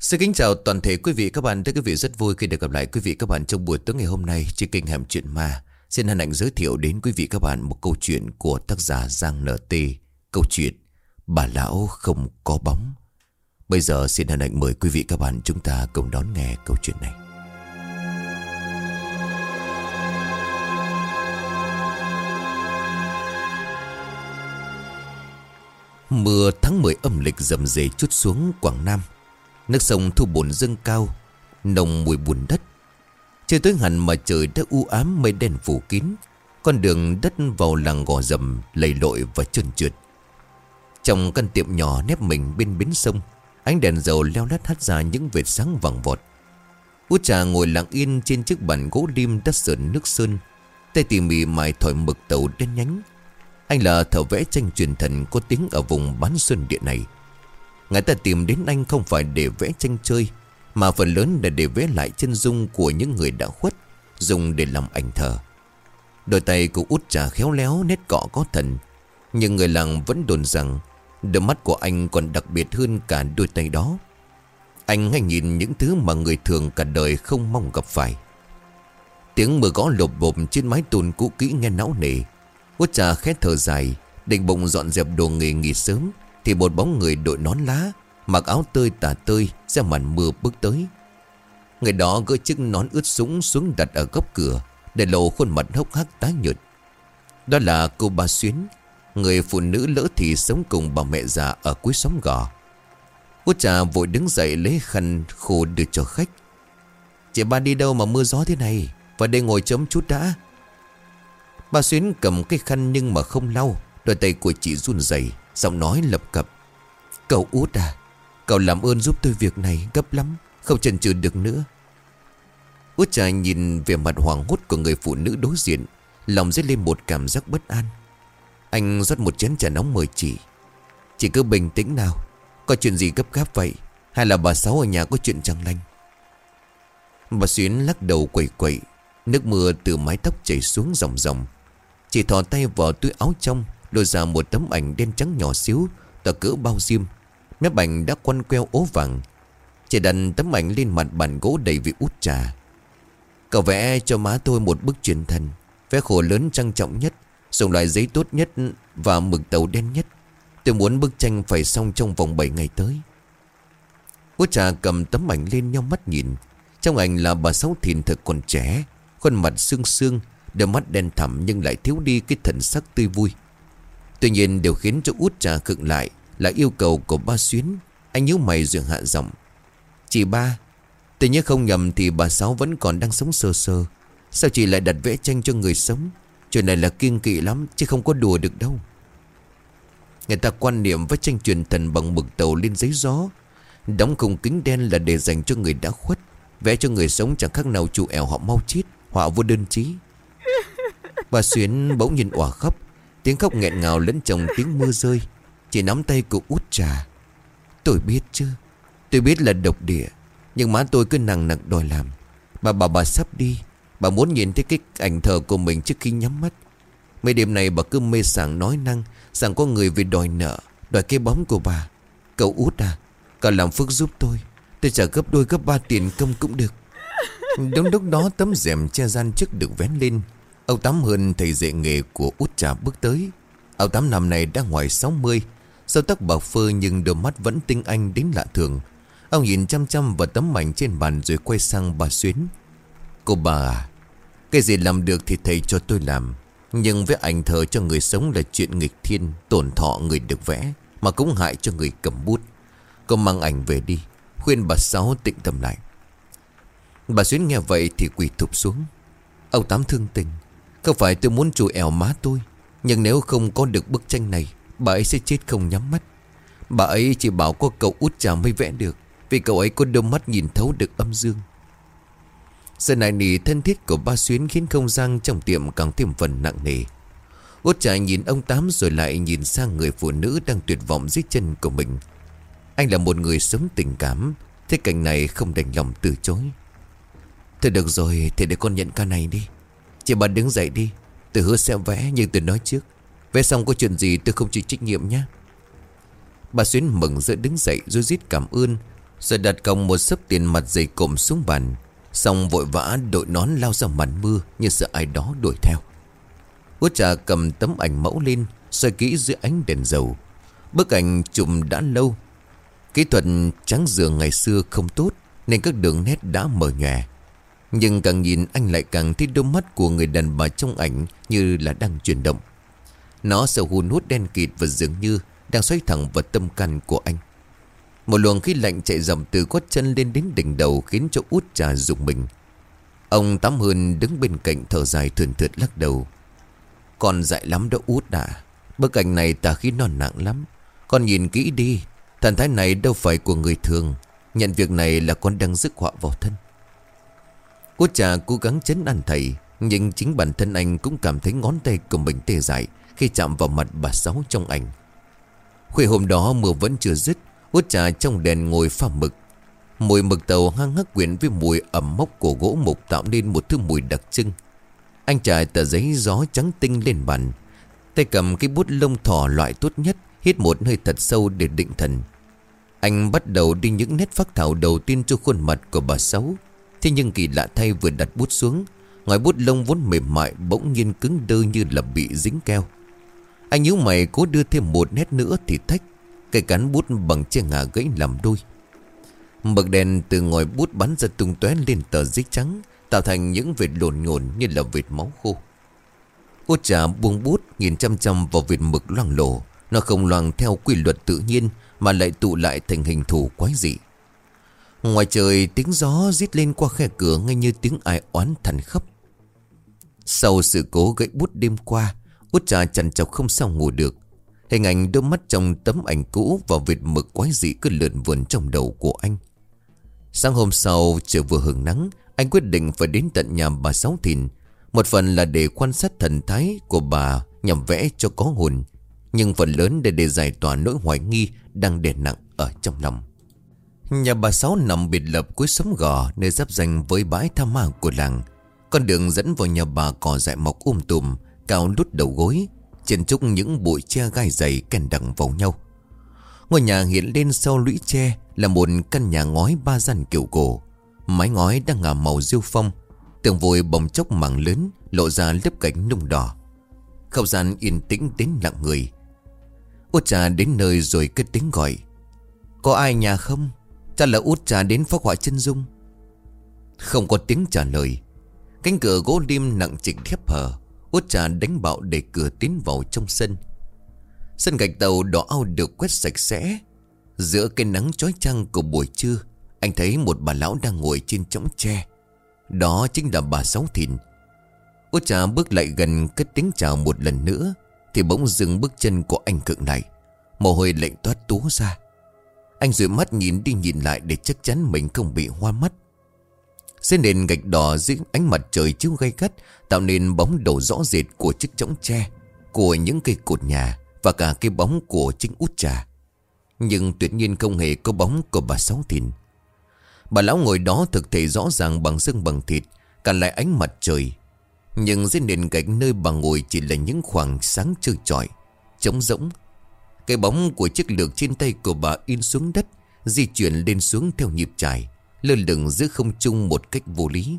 Xin kính chào toàn thể quý vị các bạn. Thưa quý vị, rất vui khi được gặp lại quý vị các bạn trong buổi tối ngày hôm nay trên kênh Hẻm Chuyện Ma. Xin hân hạnh giới thiệu đến quý vị các bạn một câu chuyện của tác giả Giang NT. Câu chuyện Bà Lão Không Có Bóng. Bây giờ xin hân hạnh mời quý vị các bạn chúng ta cùng đón nghe câu chuyện này. Mưa tháng 10 âm lịch rầm rề trút xuống Quảng Nam. Nước sông Thu Bồn dâng cao, nồng mùi bùn đất. Trời tối hẳn mà trời đã u ám, mây đen phủ kín. Con đường đất vào làng Gò Dầm lầy lội và trơn trượt. Trong căn tiệm nhỏ nép mình bên bến sông, ánh đèn dầu leo lắt hắt ra những vệt sáng vàng vọt. Út Trà ngồi lặng yên trên chiếc bàn gỗ lim đất sờn nước sơn, tay tỉ mỉ mài thỏi mực tàu đen nhánh. Anh là thợ vẽ tranh truyền thần có tiếng ở vùng bán xuân địa này. Người ta tìm đến anh không phải để vẽ tranh chơi, mà phần lớn là để vẽ lại chân dung của những người đã khuất, dùng để làm ảnh thờ. Đôi tay của Út Trà khéo léo, nét cọ có thần. Nhưng người làng vẫn đồn rằng đôi mắt của anh còn đặc biệt hơn cả đôi tay đó. Anh hay nhìn những thứ mà người thường cả đời không mong gặp phải. Tiếng mưa gõ lộp bộp trên mái tôn cũ kỹ nghe não nề. Út Trà khẽ thở dài, định bụng dọn dẹp đồ nghề nghỉ sớm, thì một bóng người đội nón lá, mặc áo tơi tả tơi ra màn mưa bước tới. Người đó gỡ chiếc nón ướt sũng xuống đặt ở góc cửa, để lộ khuôn mặt hốc hác tái nhợt. Đó là cô Ba Xuyến, người phụ nữ lỡ thì sống cùng bà mẹ già ở cuối xóm Gò. Út Trà vội đứng dậy lấy khăn khô đưa cho khách. Chị Ba đi đâu mà mưa gió thế này? Vào đây ngồi chấm chút đã. Bà Xuyến cầm cái khăn nhưng mà không lau. Đôi tay của chị run rẩy, giọng nói lập cập. Cậu Út à, cậu làm ơn giúp tôi việc này, gấp lắm, không chần chừ được nữa. Út Trà nhìn về mặt hoảng hốt của người phụ nữ đối diện, lòng dấy lên một cảm giác bất an. Anh rót một chén trà nóng mời chị. Chị cứ bình tĩnh nào, có chuyện gì gấp gáp vậy? Hay là bà Sáu ở nhà có chuyện chẳng lành? Bà Xuyến lắc đầu quẩy quẩy, nước mưa từ mái tóc chảy xuống ròng ròng. Chị thò tay vào túi áo trong, lôi ra một tấm ảnh đen trắng nhỏ xíu, tờ cỡ bao diêm. Mép ảnh đã quăn queo ố vàng. Chị đặt tấm ảnh lên mặt bàn gỗ đầy vị Út Trà. Cậu vẽ cho má tôi một bức truyền thần, vẽ khổ lớn trang trọng nhất, dùng loại giấy tốt nhất và mực tàu đen nhất. Tôi muốn bức tranh phải xong trong vòng 7 ngày tới. Út Trà cầm tấm ảnh lên nhau mắt nhìn. Trong ảnh là bà Sáu Thìn thực còn trẻ, khuôn mặt sương sương, đôi mắt đen thẳm nhưng lại thiếu đi cái thần sắc tươi vui. Tuy nhiên điều khiến cho Út Trà khựng lại là yêu cầu của Ba Xuyến. Anh nhíu mày rồi hạ giọng. Chị Ba, tôi nhớ không nhầm thì bà Sáu vẫn còn đang sống sơ sơ. Sao chị lại đặt vẽ tranh cho người sống? Chuyện này là kiêng kỵ lắm, chứ không có đùa được đâu. Người ta quan niệm vẽ tranh truyền thần bằng mực tàu lên giấy gió. Đóng khung kính đen là để dành cho người đã khuất. Vẽ cho người sống chẳng khác nào chủ ẻo họ mau chết, họa vô đơn chí. Bà Xuyến bỗng nhiên òa khóc, tiếng khóc nghẹn ngào lẫn trong tiếng mưa rơi. Chị nắm tay của Út Trà. Tôi biết chứ, tôi biết là độc địa, nhưng má tôi cứ nằng nặc đòi làm. Bà bảo bà sắp đi, bà muốn nhìn thấy cái ảnh thờ của mình trước khi nhắm mắt. Mấy đêm này bà cứ mê sảng nói năng rằng có người về đòi nợ, đòi cái bóng của bà. Cậu Út à, cậu làm phước giúp tôi trả gấp đôi gấp ba tiền công cũng được. Đúng lúc đó tấm rèm che gian trước được vén lên. Ông Tám Hơn, thầy dạy nghề của Út Trà bước tới. Ông Tám năm này đã ngoài 60, râu tóc bạc phơ nhưng đôi mắt vẫn tinh anh đến lạ thường. Ông nhìn chăm chăm vào tấm ảnh trên bàn rồi quay sang bà Xuyến. Cô bà à, cái gì làm được thì thầy cho tôi làm. Nhưng vẽ ảnh thờ cho người sống là chuyện nghịch thiên, tổn thọ người được vẽ, mà cũng hại cho người cầm bút. Cô mang ảnh về đi, khuyên bà Sáu tĩnh tâm lại. Bà Xuyến nghe vậy thì quỳ thụp xuống. Ông Tám thương tình, không phải tôi muốn trù ẻo má tôi, nhưng nếu không có được bức tranh này, bà ấy sẽ chết không nhắm mắt. Bà ấy chỉ bảo có cậu Út Trà mới vẽ được, vì cậu ấy có đôi mắt nhìn thấu được âm dương. Sự nài nỉ thân thiết của Ba Xuyến khiến không gian trong tiệm càng thêm phần nặng nề. Út Trà nhìn ông Tám rồi lại nhìn sang người phụ nữ đang tuyệt vọng dưới chân của mình. Anh là một người sống tình cảm, thế cảnh này không đành lòng từ chối. Thôi được rồi, thì để con nhận ca này đi. Chị bà đứng dậy đi, tôi hứa sẽ vẽ, nhưng tôi nói trước, vẽ xong có chuyện gì tôi không chịu trách nhiệm nhé. Bà Xuyến mừng rỡ đứng dậy rồi rít cảm ơn, Rồi đặt còng một xấp tiền mặt dày cộm xuống bàn. Xong vội vã đội nón lao ra màn mưa, như sợ ai đó đuổi theo. Út Trà cầm tấm ảnh mẫu lên, soi kỹ dưới ánh đèn dầu. Bức ảnh chụp đã lâu. Kỹ thuật trắng giường ngày xưa không tốt, nên các đường nét đã mờ nhòe. Nhưng càng nhìn anh lại càng thấy đôi mắt của người đàn bà trong ảnh như là đang chuyển động. Nó sầu hun hút đen kịt và dường như đang xoáy thẳng vào tâm can của anh. Một luồng khí lạnh chạy dọc từ gót chân lên đến đỉnh đầu, khiến cho Út Trà rùng mình. Ông Tám Hơn đứng bên cạnh thở dài thườn thượt lắc đầu. Con dại lắm đó Út à. Bức ảnh này tà khí non nặng lắm. Con nhìn kỹ đi, thần thái này đâu phải của người thường. Nhận việc này là con đang rước họa vào thân. Út Trà cố gắng trấn an thầy, nhưng chính bản thân anh cũng cảm thấy ngón tay của mình tê dại khi chạm vào mặt bà Sáu trong ảnh. Khuya hôm đó mưa vẫn chưa dứt. Út Trà trong đèn ngồi pha mực. Mùi mực tàu hăng hắc quyện với mùi ẩm mốc của gỗ mục tạo nên một thứ mùi đặc trưng. Anh trải tờ giấy gió trắng tinh lên bàn, tay cầm cái bút lông thỏ loại tốt nhất, hít một hơi thật sâu để định thần. Anh bắt đầu đi những nét phác thảo đầu tiên cho khuôn mặt của bà Sáu. Thế nhưng kỳ lạ thay, vừa đặt bút xuống, ngòi bút lông vốn mềm mại bỗng nhiên cứng đơ như là bị dính keo. Anh nhíu mày cố đưa thêm một nét nữa thì thách. Cây cán bút bằng che ngà gãy làm đôi. Mực đèn từ ngòi bút bắn ra tung tóe lên tờ giấy trắng, tạo thành những vệt lộn nhộn như là vệt máu khô. Út Trà buông bút, nhìn chăm chăm vào vệt mực loang lổ. Nó không loang theo quy luật tự nhiên, mà lại tụ lại thành hình thù quái dị. Ngoài trời tiếng gió rít lên qua khe cửa, ngay như tiếng ai oán than khóc. Sau sự cố gãy bút đêm qua, Út Trà trằn trọc không sao ngủ được. Hình ảnh đôi mắt trong tấm ảnh cũ và vệt mực quái dị cứ lượn vườn trong đầu của anh. Sáng hôm sau, trời vừa hửng nắng, anh quyết định phải đến tận nhà bà Sáu Thìn. Một phần là để quan sát thần thái của bà nhằm vẽ cho có hồn, nhưng phần lớn để giải tỏa nỗi hoài nghi đang đè nặng ở trong lòng. Nhà bà Sáu nằm biệt lập cuối xóm gò, nơi giáp ranh với bãi tha ma của làng. Con đường dẫn vào nhà bà cỏ dại mọc tùm, cao lút đầu gối, trên trúc những bụi tre gai dày kèn đằng vào nhau. Ngôi nhà hiện lên sau lũy tre là một căn nhà ngói 3 gian kiểu cổ. Mái ngói đang ngả màu rêu phong, tường vôi bồng chốc mảng lớn lộ ra lớp gạch nung đỏ. Không gian yên tĩnh đến lặng người. Út Trà đến nơi rồi cất tiếng gọi. Có ai nhà không? Chắc là Út Trà đến phác họa chân dung. Không có tiếng trả lời. Cánh cửa gỗ lim nặng trịch khép hờ. Út Trà đánh bạo để cửa tiến vào trong sân. Sân gạch tàu đỏ au được quét sạch sẽ. Giữa cái nắng chói chang của buổi trưa, anh thấy một bà lão đang ngồi trên chõng tre. Đó chính là bà Sáu Thìn. Út Trà bước lại gần cất tiếng chào một lần nữa, thì bỗng dừng bước chân của anh khựng lại. Mồ hôi lạnh toát túa ra. Anh dụi mắt nhìn đi nhìn lại để chắc chắn mình không bị hoa mắt. Dưới nền gạch đỏ dưới ánh mặt trời chiếu gay gắt, tạo nên bóng đầu rõ rệt của chiếc chõng tre, của những cây cột nhà và cả cái bóng của chính Út Trà. Nhưng tuyệt nhiên không hề có bóng của bà Sáu Thìn. Bà lão ngồi đó thực thể rõ ràng bằng xương bằng thịt, cản lại ánh mặt trời. Nhưng dưới nền gạch nơi bà ngồi chỉ là những khoảng sáng trơ trọi, trống rỗng. Cái bóng của chiếc lược trên tay của bà in xuống đất, di chuyển lên xuống theo nhịp chảy, lơ lửng giữa không trung một cách vô lý.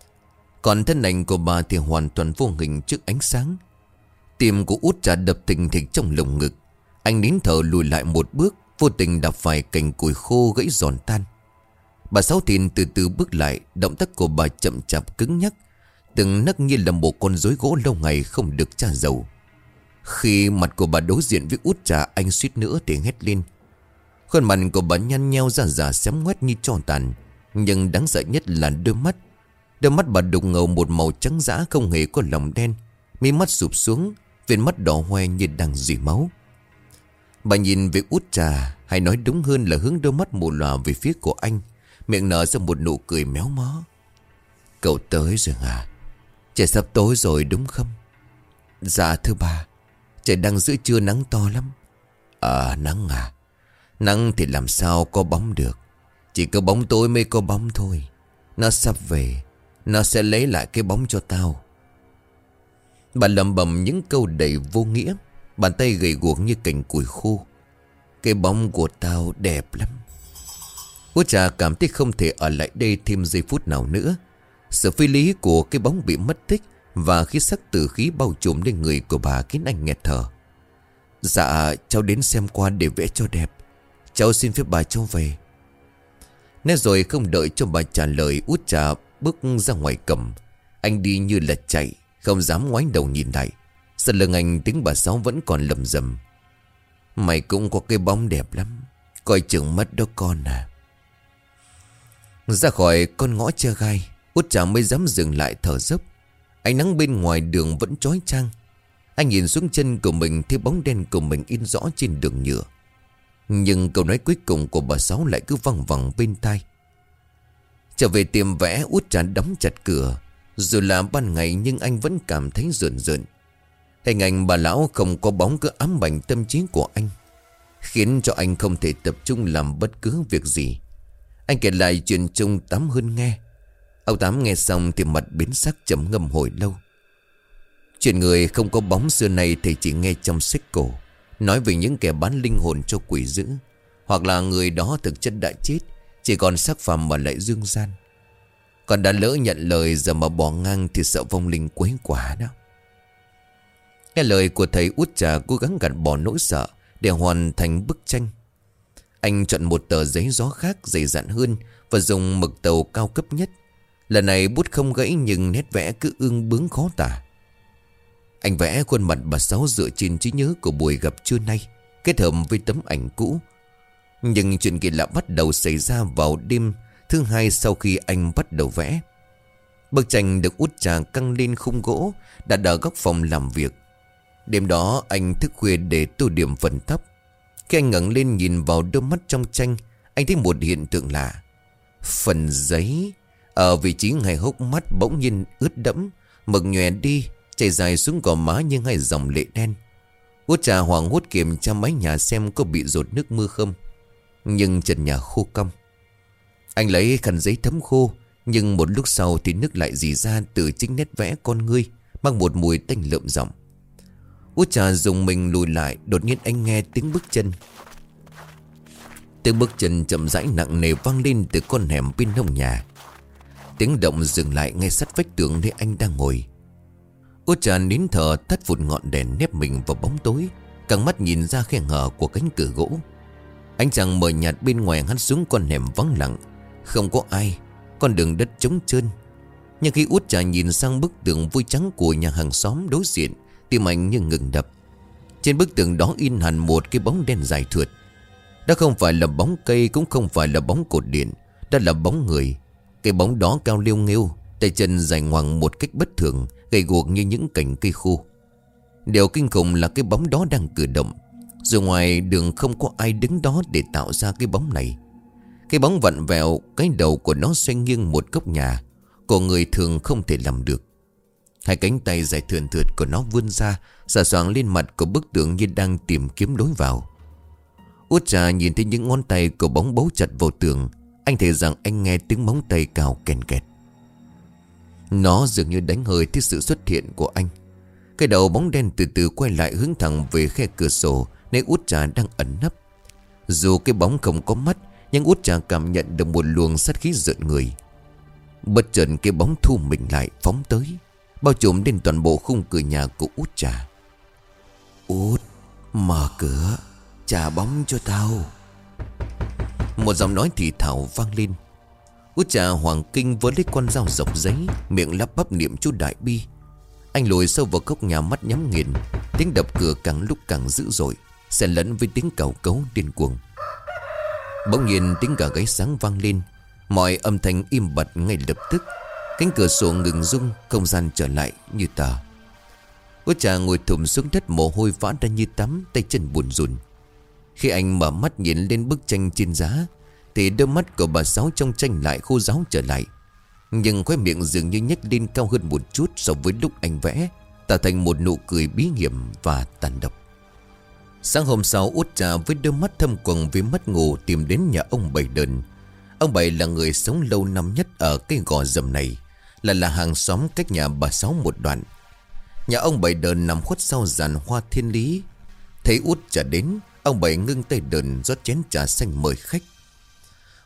Còn thân ảnh của bà thì hoàn toàn vô hình trước ánh sáng. Tim của Út Trà đập thình thịch trong lồng ngực. Anh nín thở lùi lại một bước, vô tình đạp phải cành củi khô gãy giòn tan. Bà Sáu Thìn từ từ bước lại, động tác của bà chậm chạp cứng nhắc, từng nấc như là một con rối gỗ lâu ngày không được tra dầu. Khi mặt của bà đối diện với Út Trà, anh suýt nữa thì hét lên. Khuôn mặt của bà nhăn nheo ra giả xém ngoét như tro tàn. Nhưng đáng sợ nhất là đôi mắt. Đôi mắt bà đục ngầu một màu trắng dã, không hề có lòng đen. Mí mắt sụp xuống, viên mắt đỏ hoe như đang rỉ máu. Bà nhìn về Út Trà, hay nói đúng hơn là hướng đôi mắt mù lòa về phía của anh, miệng nở ra một nụ cười méo mó. Cậu tới rồi à? Trời sắp tối rồi đúng không? Dạ thưa bà, trời đang giữa trưa nắng to lắm. Nắng à? Nắng thì làm sao có bóng được. Chỉ có bóng tối mới có bóng thôi. Nó sắp về, nó sẽ lấy lại cái bóng cho tao. Bà lẩm bẩm những câu đầy vô nghĩa, bàn tay gầy guộc như cành củi khô. Cái bóng của tao đẹp lắm. Út Trà cảm thấy không thể ở lại đây thêm giây phút nào nữa. Sự phi lý của cái bóng bị mất tích và khí sắc tử khí bao trùm lên người của bà khiến anh nghẹt thở. Dạ cháu đến xem qua để vẽ cho đẹp. Cháu xin phép bà cháu về. Nói rồi không đợi cho bà trả lời, Út Trà bước ra ngoài cầm. Anh đi như là chạy, không dám ngoái đầu nhìn lại. Sau lưng anh tiếng bà Sáu vẫn còn lầm rầm: Mày cũng có cái bóng đẹp lắm, coi chừng mất đó con à. Ra khỏi con ngõ che gai, Út Trà mới dám dừng lại thở dốc. Ánh nắng bên ngoài đường vẫn chói chang. Anh nhìn xuống chân của mình, thấy bóng đen của mình in rõ trên đường nhựa. Nhưng câu nói cuối cùng của bà Sáu lại cứ văng vẳng bên tai. Trở về tiệm vẽ, Út Trà đóng chặt cửa. Dù là ban ngày nhưng anh vẫn cảm thấy rợn rợn. Hình ảnh bà lão không có bóng cứ ám ảnh tâm trí của anh, khiến cho anh không thể tập trung làm bất cứ việc gì. Anh kể lại chuyện chung Tám Hơn nghe. Ông Tám nghe xong thì mặt biến sắc, trầm ngâm hồi lâu. Chuyện người không có bóng xưa này thì chỉ nghe trong sách cổ, nói về những kẻ bán linh hồn cho quỷ dữ, hoặc là người đó thực chất đã chết, chỉ còn xác phàm mà lại dương gian. Còn đã lỡ nhận lời giờ mà bỏ ngang thì sợ vong linh quấy quả đó. Nghe lời của thầy, Út Trà cố gắng gạt bỏ nỗi sợ để hoàn thành bức tranh. Anh chọn một tờ giấy gió khác dày dặn hơn và dùng mực tàu cao cấp nhất. Lần này bút không gãy nhưng nét vẽ cứ ương bướng khó tả. Anh vẽ khuôn mặt bà Sáu dựa trên trí nhớ của buổi gặp trưa nay, kết hợp với tấm ảnh cũ. Nhưng chuyện kỳ lạ bắt đầu xảy ra vào đêm thứ hai sau khi anh bắt đầu vẽ. Bức tranh được Út Trà căng lên khung gỗ đặt ở góc phòng làm việc. Đêm đó anh thức khuya để tô điểm phần tóc. Khi anh ngẩng lên nhìn vào đôi mắt trong tranh, anh thấy một hiện tượng lạ. Phần giấy ở vị trí ngay hốc mắt bỗng nhiên ướt đẫm, mực nhòe đi, chảy dài xuống gò má như hai dòng lệ đen. Út Trà hoảng hốt kiểm tra mái nhà xem có bị dột nước mưa không, nhưng trần nhà khô cong. Anh lấy khăn giấy thấm khô, nhưng một lúc sau thì nước lại rỉ ra từ chính nét vẽ con ngươi, mang một mùi tanh lợm giọng. Út Trà dùng mình lùi lại. Đột nhiên anh nghe tiếng bước chân. Tiếng bước chân chậm rãi nặng nề vang lên từ con hẻm bên hông nhà. Tiếng động dừng lại ngay sát vách tường nơi anh đang ngồi. Út Trà nín thở tắt vụt ngọn đèn, nép mình vào bóng tối, căng mắt nhìn ra khe hở của cánh cửa gỗ. Ánh trăng mờ nhạt bên ngoài hắt xuống con hẻm vắng lặng, không có ai, con đường đất trống trơn. Nhưng khi Út Trà nhìn sang bức tường vôi trắng của nhà hàng xóm đối diện, tim anh như ngừng đập. Trên bức tường đó in hẳn một cái bóng đen dài thượt. Đó không phải là bóng cây, cũng không phải là bóng cột điện, đó là bóng người. Cái bóng đó cao liêu nghêu, tay chân dài ngoằng một cách bất thường, gầy guộc như những cành cây khô. Điều kinh khủng là cái bóng đó đang cử động, dù ngoài đường không có ai đứng đó để tạo ra cái bóng này. Cái bóng vặn vẹo, cái đầu của nó xoay nghiêng một góc nhà, của người thường không thể làm được. Hai cánh tay dài thườn thượt của nó vươn ra, xà xoàng lên mặt của bức tường như đang tìm kiếm lối vào. Út Trà nhìn thấy những ngón tay của bóng bấu chặt vào tường. Anh thấy rằng anh nghe tiếng móng tay cào kèn kẹt. Nó dường như đánh hơi trước sự xuất hiện của anh. Cái đầu bóng đen từ từ quay lại, hướng thẳng về khe cửa sổ nơi Út Trà đang ẩn nấp. Dù cái bóng không có mắt, nhưng Út Trà cảm nhận được một luồng sát khí rợn người. Bất chợt cái bóng thu mình lại, phóng tới, bao trùm lên toàn bộ khung cửa nhà của Út Trà. Út, mở cửa, trả bóng cho tao. Một giọng nói thì thào vang lên. Út Trà hoàng kinh với lấy con dao dọc giấy, miệng lắp bắp niệm chú đại bi. Anh lùi sâu vào góc nhà, mắt nhắm nghiền. Tiếng đập cửa càng lúc càng dữ dội, xen lẫn với tiếng cào cấu điên cuồng. Bỗng nhiên tiếng gà gáy sáng vang lên. Mọi âm thanh im bặt ngay lập tức. Cánh cửa sổ ngừng rung, không gian trở lại như tờ. Út Trà ngồi thụp xuống đất, mồ hôi vã ra như tắm, tay chân buồn rùn. Khi anh mở mắt nhìn lên bức tranh trên giá, thì đôi mắt của bà Sáu trong tranh lại khô ráo trở lại. Nhưng khóe miệng dường như nhếch lên cao hơn một chút so với lúc anh vẽ, tạo thành một nụ cười bí hiểm và tàn độc. Sáng hôm sau, Út Trà với đôi mắt thâm quầng vì mất ngủ tìm đến nhà ông Bảy Đờn. Ông Bảy là người sống lâu năm nhất ở cái gò rầm này, là hàng xóm cách nhà bà Sáu một đoạn. Nhà ông Bảy Đờn nằm khuất sau giàn hoa thiên lý. Thấy Út Trà đến, ông Bảy ngưng tay đờn rót chén trà xanh mời khách.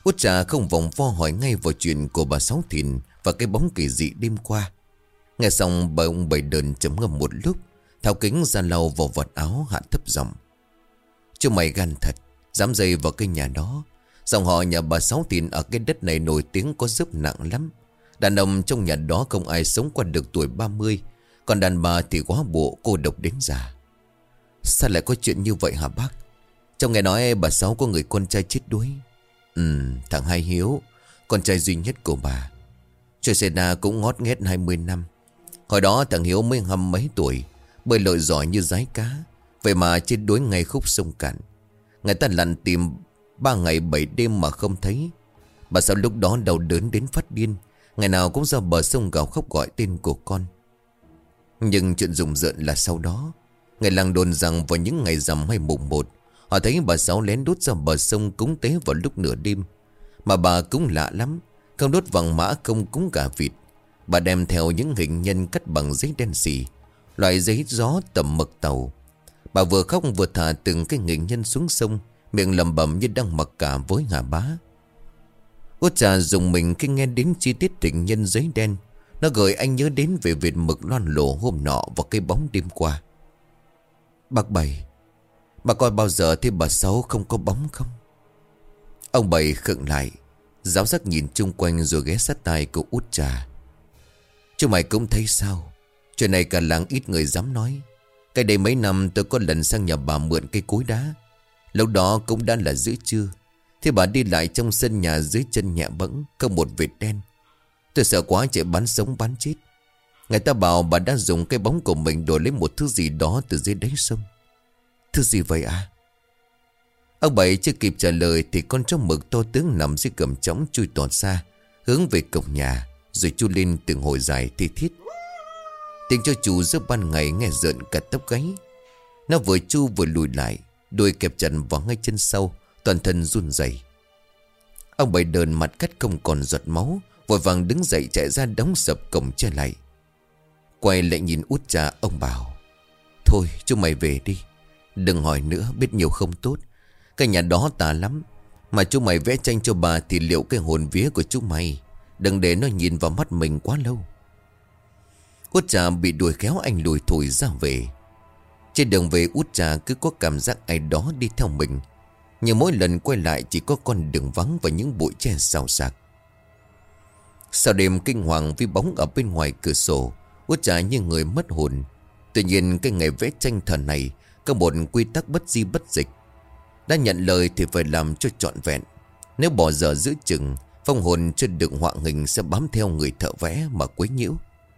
Út Trà không vòng vo hỏi ngay vào chuyện của bà Sáu Thìn và cái bóng kỳ dị đêm qua. Nghe xong bà ông Bảy Đờn trầm ngâm một lúc, tháo kính ra lau vào vạt áo, hạ thấp giọng: "Chú mày gan thật, dám dây vào cái nhà đó. Dòng họ nhà bà Sáu Thìn ở cái đất này nổi tiếng có dốc nặng lắm. Đàn ông trong nhà đó không ai sống qua được tuổi 30, còn đàn bà thì quá bộ cô độc đến già." "Sao lại có chuyện như vậy hả bác?" "Trong nghe nói bà Sáu có người con trai chết đuối." Thằng Hai Hiếu, con trai duy nhất của bà. Trời xảy ra cũng ngót nghét 20 năm. Hồi đó thằng Hiếu mới hăm mấy tuổi, bơi lội giỏi như dái cá. Vậy mà chết đuối ngay khúc sông cạn. Người ta lặn tìm 3 ngày 7 đêm mà không thấy. Bà Sáu lúc đó đau đớn đến phát điên, ngày nào cũng ra bờ sông gào khóc gọi tên của con. Nhưng chuyện rùng rợn là sau đó, người làng đồn rằng vào những ngày rằm hay mùng 1, họ thấy bà Sáu lén đốt ra bờ sông cúng tế vào lúc nửa đêm. Mà bà cũng lạ lắm, không đốt vàng mã, không cúng gà vịt. Bà đem theo những hình nhân cắt bằng giấy đen xì, loại giấy gió tầm mực tàu. Bà vừa khóc vừa thả từng cái hình nhân xuống sông, miệng lẩm bẩm như đang mặc cả với Hà Bá. Út Trà dùng mình khi nghe đến chi tiết hình nhân giấy đen. Nó gợi anh nhớ đến về vệt mực loan lổ hôm nọ và cái bóng đêm qua. "Bác Bảy, bà coi bao giờ thấy bà Sáu không có bóng không?" Ông Bảy khựng lại, giáo giác nhìn chung quanh rồi ghé sát tai của Út Trà. "Chú mày cũng thấy sao? Chuyện này cả làng ít người dám nói. Cái đây mấy năm tôi có lần sang nhà bà mượn cây cối đá. Lúc đó cũng đã là giữa trưa. Thế bà đi lại trong sân nhà, dưới chân nhẹ bẫng không một vệt đen. Tôi sợ quá chạy bán sống bán chết. Người ta bảo bà đã dùng cái bóng của mình đổi lấy một thứ gì đó từ dưới đáy sông." "Thứ gì vậy à?" Ông Bảy chưa kịp trả lời thì con chó mực to tướng nằm dưới gầm trống chui tọt ra, hướng về cổng nhà, rồi chu lên từng hồi dài thi thiết. Tiếng cho chú giữa ban ngày nghe rợn cả tóc gáy. Nó vừa chu vừa lùi lại, đuôi kẹp chặt vào ngay chân sau, toàn thân run rẩy. Ông Bảy Đờn mặt cắt không còn giọt máu, vội vàng đứng dậy chạy ra đóng sập cổng che lại. Quay lại nhìn Út Trà, ông bảo: "Thôi chú mày về đi, đừng hỏi nữa, biết nhiều không tốt. Cái nhà đó tà lắm. Mà chú mày vẽ tranh cho bà thì liệu cái hồn vía của chú mày, đừng để nó nhìn vào mắt mình quá lâu." Út Trà bị đuổi khéo anh lùi thổi ra về. Trên đường về, Út Trà cứ có cảm giác ai đó đi theo mình, nhưng mỗi lần quay lại chỉ có con đường vắng và những bụi tre xào xạc. Sau đêm kinh hoàng vì bóng ở bên ngoài cửa sổ, Út Trà như người mất hồn. Tuy nhiên cái ngày vẽ tranh thờ này có một quy tắc bất di bất dịch. Đã nhận lời thì phải làm cho trọn vẹn. Nếu bỏ dở giữa chừng, phong hồn chưa được họa hình sẽ bám theo người thợ vẽ mà quấy nhiễu.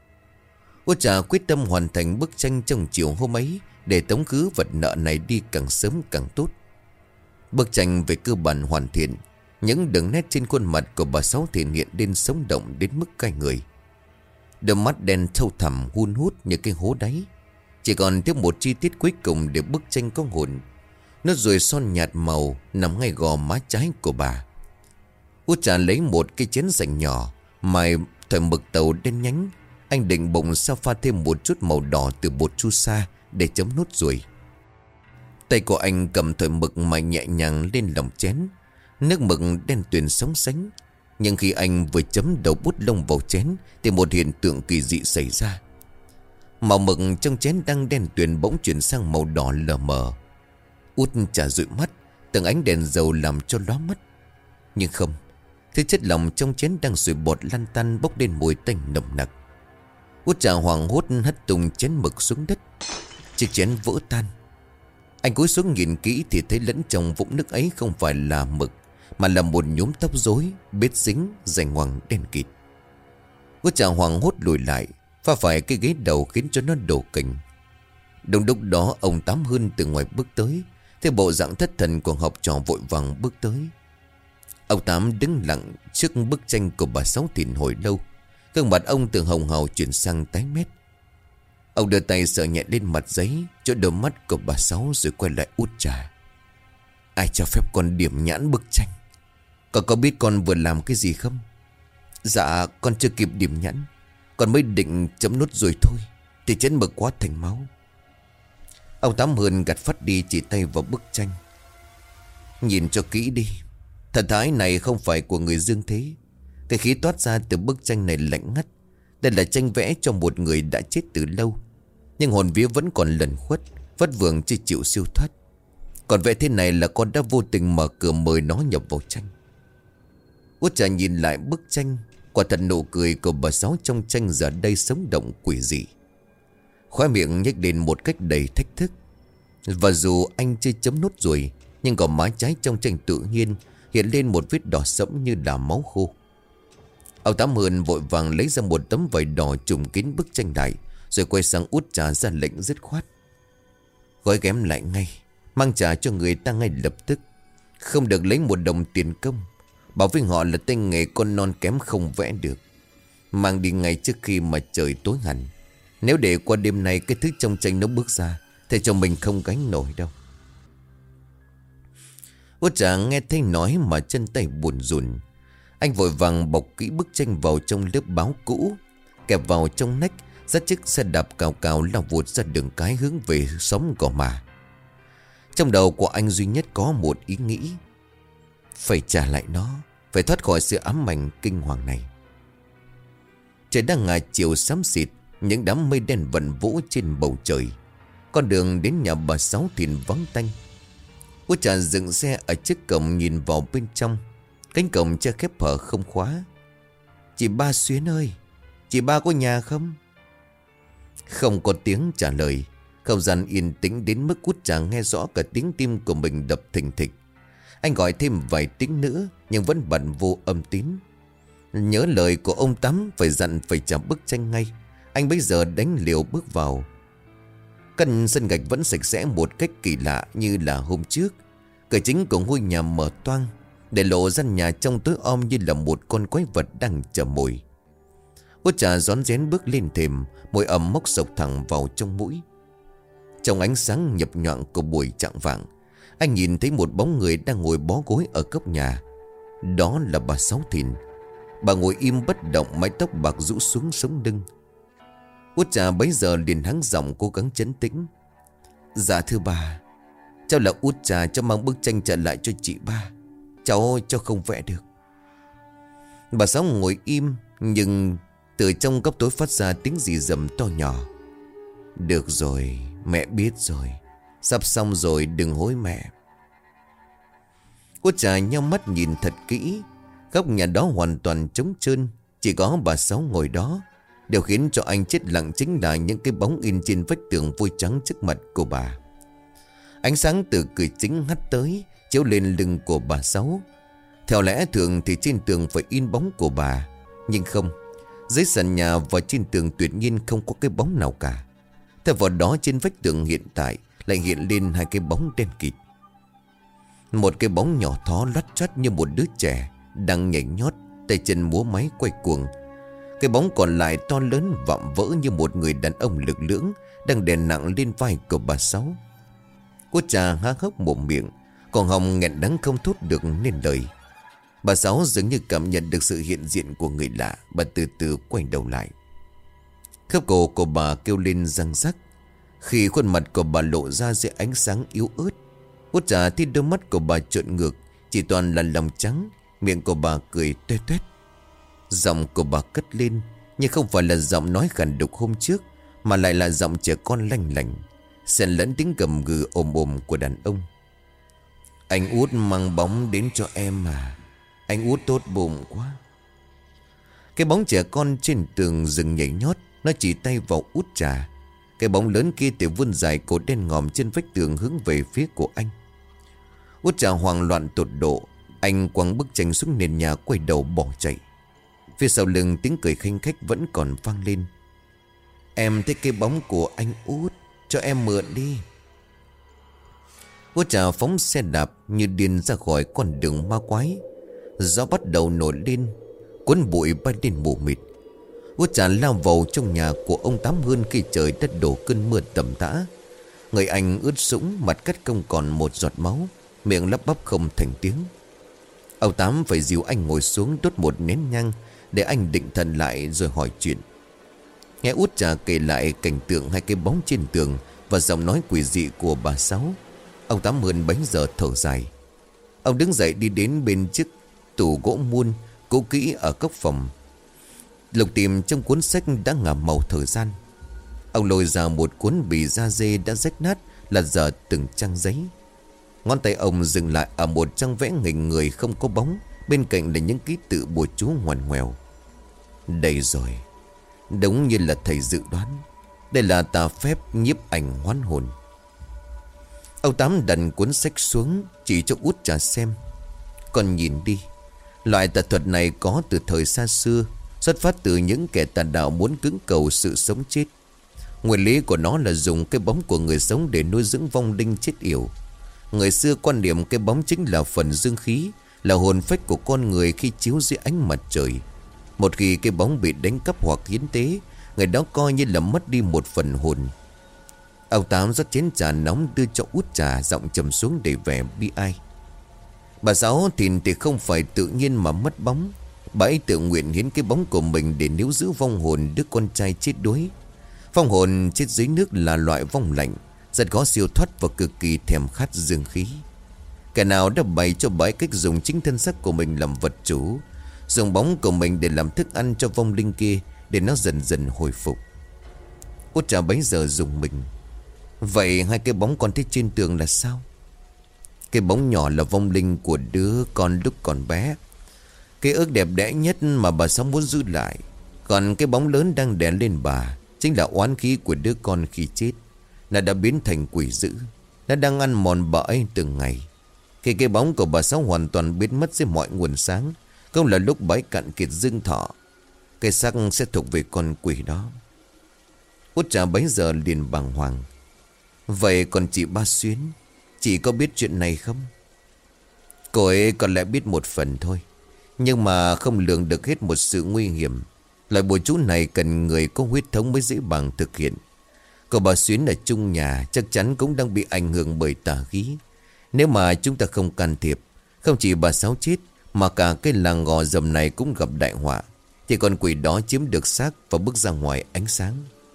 Út Trà quyết tâm hoàn thành bức tranh trong chiều hôm ấy, để tống khứ vật nợ này đi càng sớm càng tốt. Bức tranh về cơ bản hoàn thiện. Những đường nét trên khuôn mặt của bà Sáu thể hiện đến sống động đến mức cay người. Đôi mắt đen sâu thẳm hun hút như cái hố đáy. Chỉ còn thiếu một chi tiết cuối cùng để bức tranh có hồn. Nó ruồi son nhạt màu nằm ngay gò má trái của bà. Út Trà lấy một cái chén sành nhỏ, mài thỏi mực tàu đen nhánh. Anh định bụng sao pha thêm một chút màu đỏ từ bột chu sa để chấm nốt ruồi. Tay của anh cầm thỏi mực mài nhẹ nhàng lên lòng chén. Nước mực đen tuyền sóng sánh. Nhưng khi anh vừa chấm đầu bút lông vào chén thì một hiện tượng kỳ dị xảy ra. Màu mực trong chén đang đen tuyền bỗng chuyển sang màu đỏ lờ mờ. Út Trà dụi mắt, từng ánh đèn dầu làm cho lóa mắt. Nhưng không, thứ chất lỏng trong chén đang sủi bọt lăn tăn bốc lên mùi tanh nồng nặc. Út Trà hoảng hốt hất tung chén mực xuống đất. Chiếc chén vỡ tan. Anh cúi xuống nhìn kỹ thì thấy lẫn trong vũng nước ấy không phải là mực, mà là một nhúm tóc rối, bết dính, dài ngoằng đen kịt. Út Trà hoảng hốt lùi lại, pha phải cái ghế đầu khiến cho nó đổ cành. Đúng lúc đó ông Tám Hơn từ ngoài bước tới. Theo bộ dạng thất thần của học trò vội vàng bước tới. Ông Tám đứng lặng trước bức tranh của bà Sáu Thìn hồi lâu. Gương mặt ông từ hồng hào chuyển sang tái mét. Ông đưa tay sờ nhẹ lên mặt giấy, chỗ đôi mắt của bà Sáu, rồi quay lại Út Trà. "Ai cho phép con điểm nhãn bức tranh? Con có biết con vừa làm cái gì không?" "Dạ con chưa kịp điểm nhãn, con mới định chấm nốt rồi thôi, thì chén mực quá thành máu." Ông Tám Hơn gạt phắt đi, chỉ tay vào bức tranh. "Nhìn cho kỹ đi. Thần thái này không phải của người dương thế. Cái khí toát ra từ bức tranh này lạnh ngắt. Đây là tranh vẽ cho một người đã chết từ lâu, nhưng hồn vía vẫn còn lẩn khuất, vất vưởng chưa chịu siêu thoát. Còn vẽ thế này là con đã vô tình mở cửa mời nó nhập vào tranh. Út Trà nhìn lại bức tranh, quả thật nụ cười của bà Sáu trong tranh giờ đây sống động quỷ dị. Khóe miệng nhếch lên một cách đầy thách thức. Và dù anh chưa chấm nốt ruồi, nhưng gò má trái trong tranh tự nhiên hiện lên một vết đỏ sẫm như là máu khô. Âu Tám Hườn vội vàng lấy ra một tấm vải đỏ trùm kín bức tranh lại, rồi quay sang Út Trà ra lệnh dứt khoát. Gói ghém lại ngay, mang trả cho người ta ngay lập tức. Không được lấy một đồng tiền công. Bảo với họ là tay nghề con non kém không vẽ được. Mang đi ngay trước khi mà trời tối hẳn. Nếu để qua đêm nay cái thứ trong tranh nó bước ra, thì cho mình không gánh nổi đâu. Út Trà nghe thấy nói mà chân tay buồn rùn. Anh vội vàng bọc kỹ bức tranh vào trong lớp báo cũ, kẹp vào trong nách, dắt chiếc xe đạp cào cào lao vụt ra đường cái hướng về xóm Gò Mà. Trong đầu của anh duy nhất có một ý nghĩ: phải trả lại nó, phải thoát khỏi sự ám ảnh kinh hoàng này. Trời đang ngả chiều xám xịt, những đám mây đen vần vũ trên bầu trời. Con đường đến nhà bà Sáu thì vắng tanh. Út Trà dừng xe ở trước cổng, nhìn vào bên trong. Cánh cổng chưa khép hở không khóa. Chị Ba Xuyến ơi, chị Ba có nhà không? Không có tiếng trả lời. Không gian yên tĩnh đến mức Út Trà nghe rõ cả tiếng tim của mình đập thình thịch. Anh gọi thêm vài tiếng nữa, nhưng vẫn bận vô âm tín. Nhớ lời của ông Tám phải dặn phải trả bức tranh ngay. Anh bây giờ đánh liều bước vào. Căn sân gạch vẫn sạch sẽ một cách kỳ lạ như là hôm trước. Cửa chính của ngôi nhà mở toang, để lộ gian nhà trong tối om như là một con quái vật đang chờ mồi. Út Trà rón rén bước lên thềm, môi ẩm mốc sộc thẳng vào trong mũi. Trong ánh sáng nhập nhoạng của buổi chạng vạng, anh nhìn thấy một bóng người đang ngồi bó gối ở góc nhà. Đó là bà Sáu Thìn. Bà ngồi im bất động, mái tóc bạc rũ xuống sống lưng. Út Trà bấy giờ liền hắng giọng cố gắng trấn tĩnh. Dạ thưa bà, cháu là Út Trà, cháu mang bức tranh trả lại cho chị Ba. Cháu không vẽ được. Bà Sáu ngồi im, nhưng từ trong góc tối phát ra tiếng gì rầm to nhỏ. Được rồi, mẹ biết rồi. Sắp xong rồi, đừng hối mẹ. Út Trà nheo mắt nhìn thật kỹ. Góc nhà đó hoàn toàn trống trơn, chỉ có bà Sáu ngồi đó. Điều khiến cho anh chết lặng chính là những cái bóng in trên vách tường vôi trắng trước mặt của bà. Ánh sáng từ cửa chính hắt tới, chiếu lên lưng của bà Sáu. Theo lẽ thường thì trên tường phải in bóng của bà, nhưng không. Dưới sàn nhà và trên tường tuyệt nhiên không có cái bóng nào cả. Theo vào đó, trên vách tường hiện tại lại hiện lên hai cái bóng đen kịt. Một cái bóng nhỏ thó lắt chắt như một đứa trẻ đang nhảy nhót, tay chân múa máy quay cuồng. Cái bóng còn lại to lớn vạm vỡ như một người đàn ông lực lưỡng đang đè nặng lên vai của bà Sáu. Út Trà há hốc mồm miệng, còn họng nghẹn đắng không thốt được nên lời. Bà Sáu dường như cảm nhận được sự hiện diện của người lạ. Bà từ từ quay đầu lại. Khớp cổ của bà kêu lên răng rắc khi khuôn mặt của bà lộ ra dưới ánh sáng yếu ớt. Út Trà thấy đôi mắt của bà trợn ngược, chỉ toàn là lòng trắng. Miệng của bà cười tuét tuét. Giọng của bà cất lên, nhưng không phải là giọng nói khàn đục hôm trước, mà lại là giọng trẻ con lanh lành, xen lẫn tiếng gầm gừ ồm ồm của đàn ông. Anh Út mang bóng đến cho em mà. Anh Út tốt bụng quá. Cái bóng trẻ con trên tường dừng nhảy nhót. Nó chỉ tay vào Út Trà. Cái bóng lớn kia thì vươn dài cổ đen ngòm trên vách tường hướng về phía của anh. Út Trà hoảng loạn tột độ. Anh quăng bức tranh xuống nền nhà, quay đầu bỏ chạy. Phía sau lưng tiếng cười khanh khách vẫn còn vang lên. Em thấy cái bóng của anh Út, cho em mượn đi. Út Trà phóng xe đạp như điên ra khỏi con đường ma quái. Gió bắt đầu nổi lên, cuốn bụi bay lên mù mịt. Út Trà lao vào trong nhà của ông Tám Hươn khi trời đất đổ cơn mưa tầm tã. Người anh ướt sũng, mặt cắt không còn một giọt máu, miệng lắp bắp không thành tiếng. Ông Tám phải dìu anh ngồi xuống, đốt một nén nhang để anh định thần lại rồi hỏi chuyện. Nghe Út Trà kể lại cảnh tượng hai cái bóng trên tường và giọng nói quỷ dị của bà Sáu, ông Tám Hươn bấy giờ thở dài. Ông đứng dậy đi đến bên chiếc tủ gỗ muôn cũ kỹ ở góc phòng. Lục tìm trong cuốn sách đã ngả màu thời gian. Ông lôi ra một cuốn bì da dê đã rách nát, lật dở từng trang giấy. Ngón tay ông dừng lại ở một trang vẽ hình người không có bóng. Bên cạnh là những ký tự bùa chú ngoằn ngoèo. Đây rồi, đúng như là thầy dự đoán. Đây là tà phép nhiếp ảnh hoán hồn. Ông Tám đặt cuốn sách xuống, chỉ cho Út Trà xem. Con nhìn đi, loại tà thuật này có từ thời xa xưa, xuất phát từ những kẻ tà đạo muốn cưỡng cầu sự sống chết. Nguyên lý của nó là dùng cái bóng của người sống để nuôi dưỡng vong linh chết yểu. Người xưa quan niệm cái bóng chính là phần dương khí, là hồn phách của con người khi chiếu dưới ánh mặt trời. Một khi cái bóng bị đánh cắp hoặc hiến tế, người đó coi như là mất đi một phần hồn. Ông Tám rót chén trà nóng đưa cho Út Trà, giọng trầm xuống đầy vẻ bi ai. Bà Sáu thì không phải tự nhiên mà mất bóng. Bà ấy tự nguyện hiến cái bóng của mình để níu giữ vong hồn đứa con trai chết đuối. Vong hồn chết dưới nước là loại vong lạnh, rất khó siêu thoát và cực kỳ thèm khát dương khí. Kẻ nào đã bày cho bà ấy cách dùng chính thân xác của mình làm vật chủ, dùng bóng của mình để làm thức ăn cho vong linh kia, để nó dần dần hồi phục. Út Trà bấy giờ dùng mình. Vậy hai cái bóng con thấy trên tường là sao? Cái bóng nhỏ là vong linh của đứa con lúc còn bé, cái ước đẹp đẽ nhất mà bà Sáu muốn giữ lại. Còn cái bóng lớn đang đè lên bà chính là oán khí của đứa con khi chết. Nó đã biến thành quỷ dữ, nó đang ăn mòn bà ấy từng ngày. Khi cái bóng của bà Sáu hoàn toàn biến mất dưới mọi nguồn sáng, không là lúc bà ấy cạn kiệt dương thọ, cái xác sẽ thuộc về con quỷ đó. Út Trà bấy giờ liền bàng hoàng. Vậy còn chị Ba Xuyến, chị có biết chuyện này không? Cô ấy còn lại biết một phần thôi, nhưng mà không lường được hết một sự nguy hiểm. Loại bùa chú này cần người có huyết thống mới dễ dàng thực hiện. Cô Ba Xuyến ở chung nhà chắc chắn cũng đang bị ảnh hưởng bởi tà khí. Nếu mà chúng ta không can thiệp, không chỉ bà Sáu chết mà cả cái làng Gò Dầm này cũng gặp đại họa, thì con quỷ đó chiếm được xác và bước ra ngoài ánh sáng.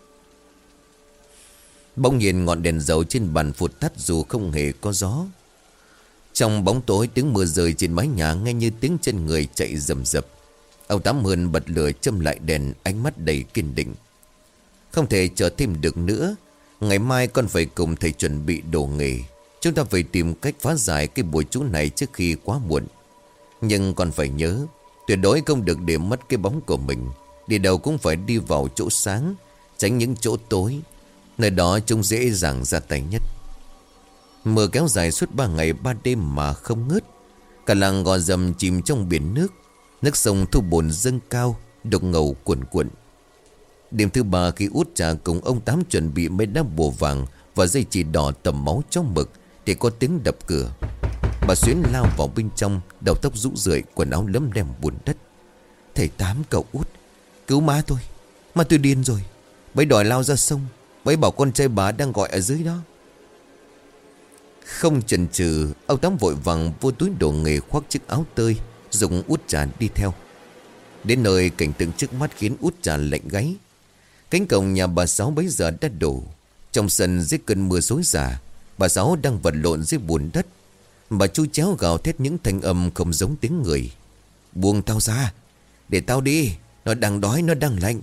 Bỗng nhiên ngọn đèn dầu trên bàn phụt tắt dù không hề có gió. Trong bóng tối, tiếng mưa rơi trên mái nhà nghe như tiếng chân người chạy rầm rập. Ông Tám Hơn bật lửa châm lại đèn, ánh mắt đầy kiên định. Không thể chờ thêm được nữa. Ngày mai con phải cùng thầy chuẩn bị đồ nghề. Chúng ta phải tìm cách phá giải cái bùa chú này trước khi quá muộn. Nhưng con phải nhớ, tuyệt đối không được để mất cái bóng của mình. Đi đâu cũng phải đi vào chỗ sáng, tránh những chỗ tối. Nơi đó chúng dễ dàng ra tay nhất. Mưa kéo dài suốt 3 ngày 3 đêm mà không ngớt. Cả làng Gò Dầm chìm trong biển nước. Nước sông Thu Bồn dâng cao, đục ngầu cuồn cuộn. Đêm thứ 3, khi Út Trà cùng ông Tám chuẩn bị mấy đám bùa vàng và dây chỉ đỏ tầm máu cho mực, thì có tiếng đập cửa. Bà Xuyến lao vào bên trong, đầu tóc rũ rượi, quần áo lấm lem bùn đất. Thầy Tám, cậu Út, cứu má tôi. Má tôi điên rồi. Bấy đòi lao ra sông. Bấy bảo con trai bà đang gọi ở dưới đó. Không chần chừ, ông Tám vội vàng vô túi đồ nghề khoác chiếc áo tơi, dùng Út Trà đi theo. Đến nơi, cảnh tượng trước mắt khiến Út Trà lạnh gáy. Cánh cổng nhà bà Sáu bấy giờ đã đổ. Trong sân dưới cơn mưa xối xả, bà Sáu đang vật lộn dưới bùn đất. Bà chu chéo gào thét những thanh âm không giống tiếng người. Buông tao ra, để tao đi, nó đang đói, nó đang lạnh.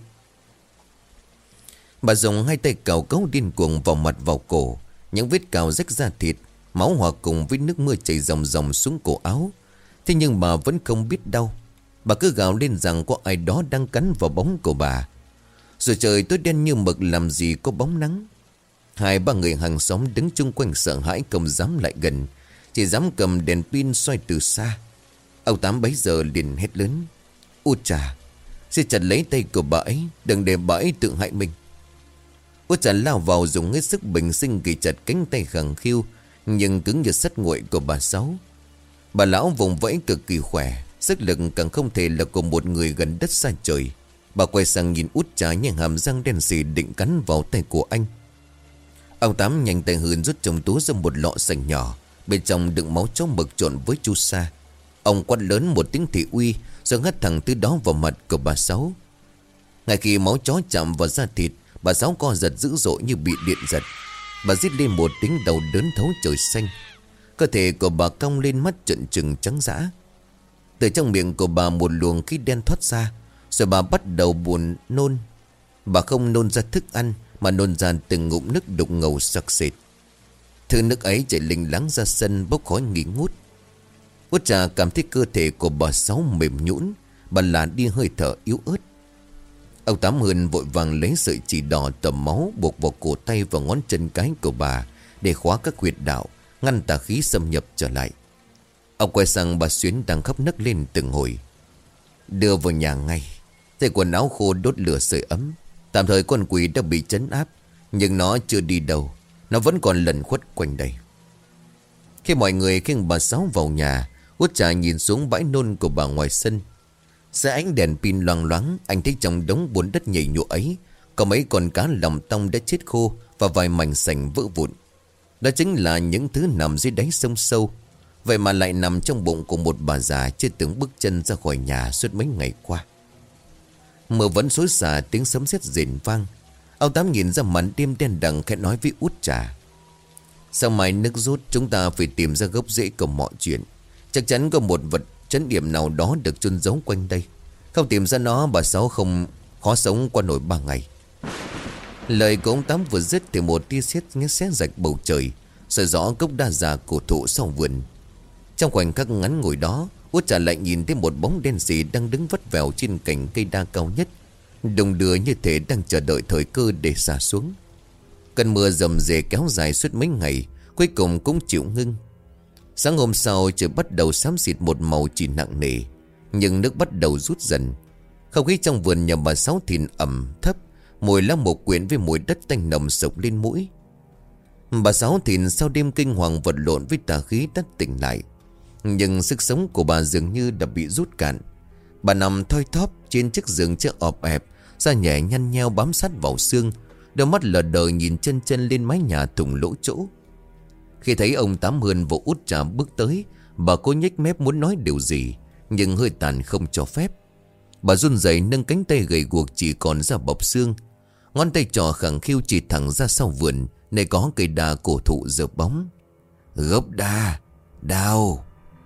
Bà dùng hai tay cào cấu điên cuồng vào mặt vào cổ. Những vết cào rách da thịt, máu hòa cùng với nước mưa chảy ròng ròng xuống cổ áo. Thế nhưng bà vẫn không biết đau. Bà cứ gào lên rằng có ai đó đang cắn vào bóng của bà. Rồi trời tối đen như mực, làm gì có bóng nắng. 2-3 người hàng xóm đứng chung quanh sợ hãi, không dám lại gần, chỉ dám cầm đèn pin soi từ xa. Ông Tám bấy giờ liền hét lớn. Út Trà, siết chặt lấy tay của bà ấy, đừng để bà ấy tự hại mình. Út Trà lao vào dùng hết sức bình sinh ghi chặt cánh tay khẳng khiu nhưng cứng như sắt nguội của bà Sáu. Bà lão vùng vẫy cực kỳ khỏe, sức lực càng không thể là của một người gần đất xa trời. Bà quay sang nhìn Út Trà, nhếch hàm răng đen sì định cắn vào tay của anh. Ông Tám nhanh tay hơn rút trong túi ra một lọ sành nhỏ, bên trong đựng máu chó mực trộn với chu sa. Ông quát lớn một tiếng thị uy rồi hất thẳng thứ đó vào mặt của bà Sáu. Ngay khi máu chó chạm vào da thịt, bà Sáu co giật dữ dội như bị điện giật. Bà rít lên một tiếng đau đớn thấu trời xanh. Cơ thể của bà cong lên, mắt trợn trừng trắng dã. Từ trong miệng của bà một luồng khí đen thoát ra. Rồi bà bắt đầu buồn nôn. Bà không nôn ra thức ăn, mà nôn ra từng ngụm nước đục ngầu sặc sệt. Thứ nước ấy chảy linh láng ra sân, bốc khói nghi ngút. Út Trà cảm thấy cơ thể của bà Sáu mềm nhũn. Bà là đi hơi thở yếu ớt. Ông Tám Hơn vội vàng lấy sợi chỉ đỏ tẩm máu buộc vào cổ tay và ngón chân cái của bà để khóa các huyệt đạo, ngăn tà khí xâm nhập trở lại. Ông quay sang bà Xuyến đang khóc nấc lên từng hồi. Đưa vào nhà ngay. Thay quần áo khô, đốt lửa sưởi ấm. Tạm thời con quỷ đã bị trấn áp, nhưng nó chưa đi đâu. Nó vẫn còn lẩn khuất quanh đây. Khi mọi người khiêng bà Sáu vào nhà, Út Trà nhìn xuống bãi nôn của bà ngoài sân. Dưới ánh đèn pin loang loáng, anh thấy trong đống bùn đất nhầy nhụa ấy có mấy con cá lòng tong đã chết khô và vài mảnh sành vỡ vụn. Đó chính là những thứ nằm dưới đáy sông sâu. Vậy mà lại nằm trong bụng của một bà già chưa từng bước chân ra khỏi nhà suốt mấy ngày qua. Mưa vẫn xối xả, tiếng sấm sét rền vang. Ông Tám nhìn ra màn đêm đen đằng, khẽ nói với Út Trà: sau mai nước rút, chúng ta phải tìm ra gốc rễ của mọi chuyện. Chắc chắn có một vật trấn điểm nào đó được chôn giấu quanh đây. Không tìm ra nó, bà Sáu không khó sống qua nổi 3 ngày. Lời của ông Tám vừa dứt thì một tia sét nghe xé rạch bầu trời, soi rõ gốc đa già cổ thụ sau vườn. Trong khoảnh khắc ngắn ngủi đó, Út Trà lại nhìn thấy một bóng đen xì đang đứng vắt vẻo trên cành cây đa cao nhất, đung đưa như thể đang chờ đợi thời cơ để xả xuống. Cơn mưa rầm rề kéo dài suốt mấy ngày, cuối cùng cũng chịu ngưng. Sáng hôm sau, trời bắt đầu xám xịt một màu chỉ nặng nề, nhưng nước bắt đầu rút dần. Không khí trong vườn nhà bà Sáu Thìn ẩm thấp, mùi lá mục quyện với mùi đất tanh nồng sộc lên mũi. Bà Sáu Thìn sau đêm kinh hoàng vật lộn với tà khí đã tỉnh lại, nhưng sức sống của bà dường như đã bị rút cạn. Bà nằm thoi thóp trên chiếc giường chợ ọp ẹp, da nhẹ nhăn nheo bám sát vào xương, đôi mắt lờ đờ nhìn chân chân lên mái nhà thủng lỗ chỗ. Khi thấy ông Tám Hơn và Út Trà bước tới, bà cố nhếch mép muốn nói điều gì, nhưng hơi tàn không cho phép. Bà run rẩy nâng cánh tay gầy guộc chỉ còn da bọc xương, ngón tay trỏ khẳng khiu chỉ thẳng ra sau vườn, nơi có cây đa cổ thụ rợp bóng. Gốc đa, đào.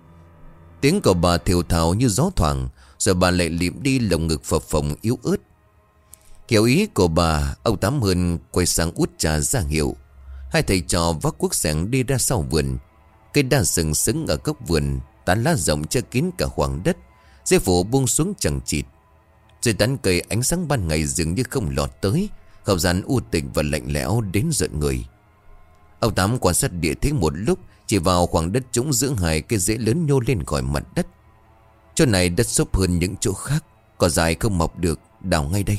Tiếng của bà thều thào như gió thoảng, rồi bà lại lịm đi, lồng ngực phập phồng yếu ớt. Hiểu ý của bà, ông Tám Hơn quay sang Út Trà ra hiệu. Hai thầy trò vác cuốc xẻng đi ra sau vườn. Cây đa sừng sững ở góc vườn, tán lá rộng che kín cả khoảng đất, rễ phủ buông xuống chằng chịt. Dưới tán cây, ánh sáng ban ngày dường như không lọt tới, không gian u tịch và lạnh lẽo đến giận người. Ông Tám quan sát địa thế một lúc, chỉ vào khoảng đất trũng giữa hai cây rễ lớn nhô lên khỏi mặt đất. Chỗ này đất xốp hơn những chỗ khác, cỏ dài không mọc được, đào ngay đây.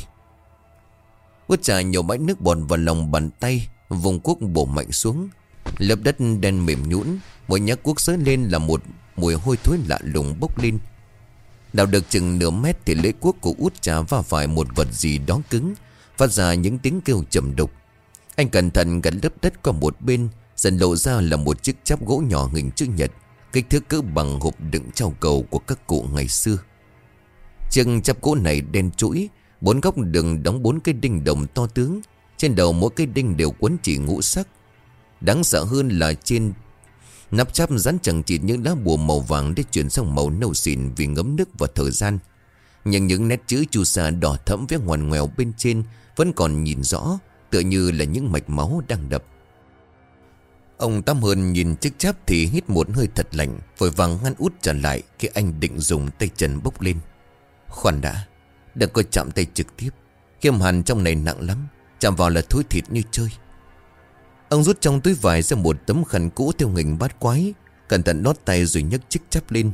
Út Trà nhổ bãi nước bọt vào lòng bàn tay, vùng cuốc bổ mạnh xuống. Lớp đất đen mềm nhũn, mỗi nhát cuốc xới lên là một mùi hôi thối lạ lùng bốc lên. Đào được chừng nửa mét thì lưỡi cuốc của Út Trà va phải một vật gì đó cứng, phát ra những tiếng kêu trầm đục. Anh cẩn thận gặt lớp đất qua một bên, dần lộ ra là một chiếc cháp gỗ nhỏ hình chữ nhật, kích thước cỡ bằng hộp đựng trao cầu của các cụ ngày xưa. Chiếc cháp gỗ này đen trũi, bốn góc đường đóng 4 cái đinh đồng to tướng. Trên đầu mỗi cái đinh đều quấn chỉ ngũ sắc. Đáng sợ hơn là trên nắp cháp dán chằng chịt những lá bùa màu vàng để chuyển sang màu nâu xỉn vì ngấm nước và thời gian. Nhưng những nét chữ chu sa đỏ thẫm với ngoằn ngoèo bên trên vẫn còn nhìn rõ, tựa như là những mạch máu đang đập. Ông Tám Hơn nhìn chiếc cháp thì hít một hơi thật lạnh, vội vàng ngăn Út Trà lại khi anh định dùng tay chân bốc lên. Khoan đã, đừng có chạm tay trực tiếp, khiêm hàn trong này nặng lắm, chạm vào là thối thịt như chơi. Ông rút trong túi vải ra một tấm khăn cũ theo hình bát quái, cẩn thận đót tay rồi nhấc chiếc cháp lên.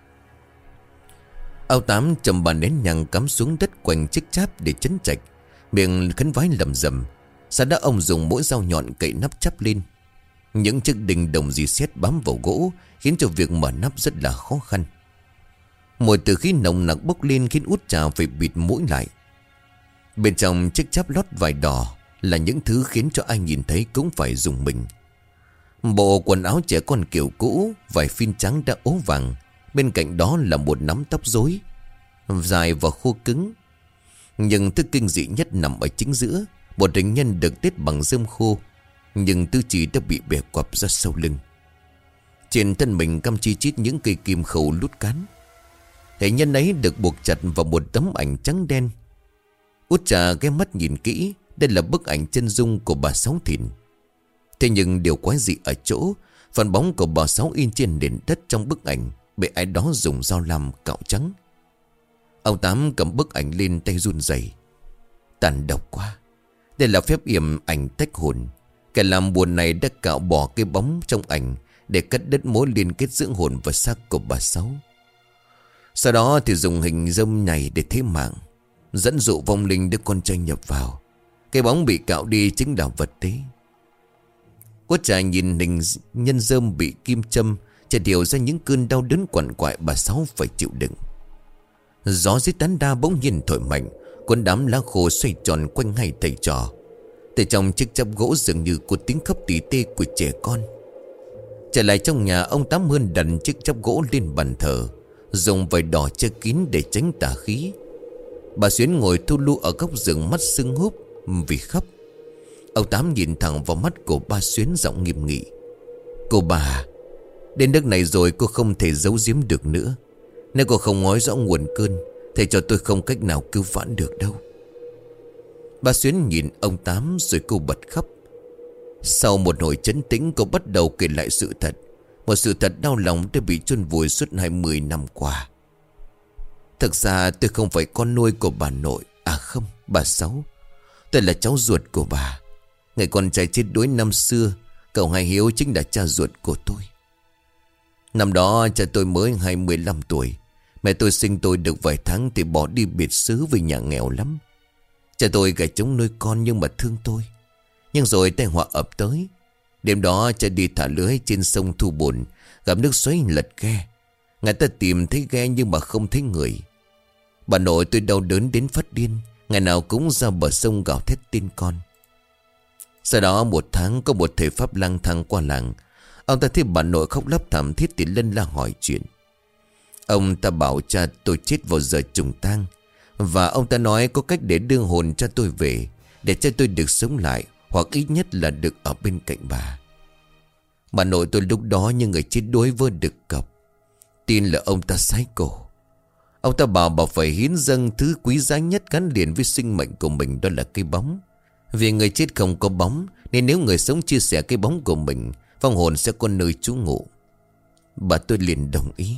Ông Tám chầm bàn nén nhang cắm xuống đất quanh chiếc cháp để chấn trạch, miệng khấn vái lầm rầm. Sau đó ông dùng mũi dao nhọn cậy nắp cháp lên. Những chiếc đinh đồng dì xét bám vào gỗ, khiến cho việc mở nắp rất là khó khăn. Mùi từ khí nồng nặc bốc lên khiến Út Trà phải bịt mũi lại. Bên trong chiếc cháp lót vải đỏ là những thứ khiến cho ai nhìn thấy cũng phải rùng mình. Bộ quần áo trẻ con kiểu cũ, vải phin trắng đã ố vàng. Bên cạnh đó là một nắm tóc rối, dài và khô cứng. Nhưng thứ kinh dị nhất nằm ở chính giữa, một hình nhân được tết bằng rơm khô, nhưng tư chỉ đã bị bẻ quặp ra sau lưng. Trên thân mình căm chi chít những cây kim khẩu lút cán. Hình nhân ấy được buộc chặt vào một tấm ảnh trắng đen. Út Trà ghé mắt nhìn kỹ. Đây là bức ảnh chân dung của bà Sáu Thìn. Thế nhưng điều quái dị ở chỗ, phần bóng của bà Sáu in trên nền đất trong bức ảnh bị ai đó dùng dao lam cạo trắng. Ông Tám cầm bức ảnh lên, tay run rẩy. Tàn độc quá. Đây là phép yểm ảnh tách hồn. Kẻ làm buồn này đã cạo bỏ cái bóng trong ảnh để cắt đứt mối liên kết giữa hồn và xác của bà Sáu. Sau đó thì dùng hình dâm này để thế mạng, dẫn dụ vong linh đứa con trai nhập vào. Cái bóng bị cạo đi chính là vật tế. Út Trà nhìn hình nhân dâm bị kim châm, chợt hiểu ra những cơn đau đớn quằn quại bà Sáu phải chịu đựng. Gió dưới tán đa bỗng nhiên thổi mạnh, cuốn đám lá khô xoay tròn quanh hai thầy trò. Từ trong chiếc chắp gỗ dường như có tiếng khóc tỉ tê của trẻ con. Trở lại trong nhà, ông Tám Hơn đặt chiếc chắp gỗ lên bàn thờ, dùng vải đỏ che kín để tránh tà khí. Bà Xuyến ngồi thu lu ở góc giường, mắt sưng húp vì khóc. Ông Tám nhìn thẳng vào mắt của bà Xuyến, giọng nghiêm nghị. Cô bà, đến nước này rồi cô không thể giấu giếm được nữa. Nếu cô không nói rõ nguồn cơn, thầy cho tôi không cách nào cứu vãn được đâu. Bà Xuyến nhìn ông Tám rồi cô bật khóc. Sau một hồi trấn tĩnh, cô bắt đầu kể lại sự thật. Một sự thật đau lòng đã bị chôn vùi suốt 20 năm qua. Thực ra tôi không phải con nuôi của bà nội. À không, bà Sáu. Tôi là cháu ruột của bà. Ngày con trai chết đuối năm xưa, cậu Hai Hiếu chính là cha ruột của tôi. Năm đó cha tôi mới 25 tuổi. Mẹ tôi sinh tôi được vài tháng thì bỏ đi biệt xứ vì nhà nghèo lắm. Cha tôi gài trống nuôi con nhưng mà thương tôi. Nhưng rồi tai họa ập tới. Đêm đó cha đi thả lưới trên sông Thu Bồn, gặp nước xoáy lật ghe. Người ta tìm thấy ghe nhưng mà không thấy người. Bà nội tôi đau đớn đến phát điên, ngày nào cũng ra bờ sông gào thét tin con. Sau đó một tháng, có một thầy Pháp lang thang qua làng. Ông ta thấy bà nội khóc lóc thảm thiết thì lân la hỏi chuyện. Ông ta bảo cha tôi chết vào giờ trùng tang, và ông ta nói có cách để đưa hồn cha tôi về, để cha tôi được sống lại, hoặc ít nhất là được ở bên cạnh bà. Bà nội tôi lúc đó như người chết đuối vơ được cọc. Tin là ông ta sái cổ. Ông ta bảo bà phải hiến dâng thứ quý giá nhất gắn liền với sinh mệnh của mình, đó là cái bóng. Vì người chết không có bóng, nên nếu người sống chia sẻ cái bóng của mình, vong hồn sẽ có nơi trú ngụ. Bà tôi liền đồng ý.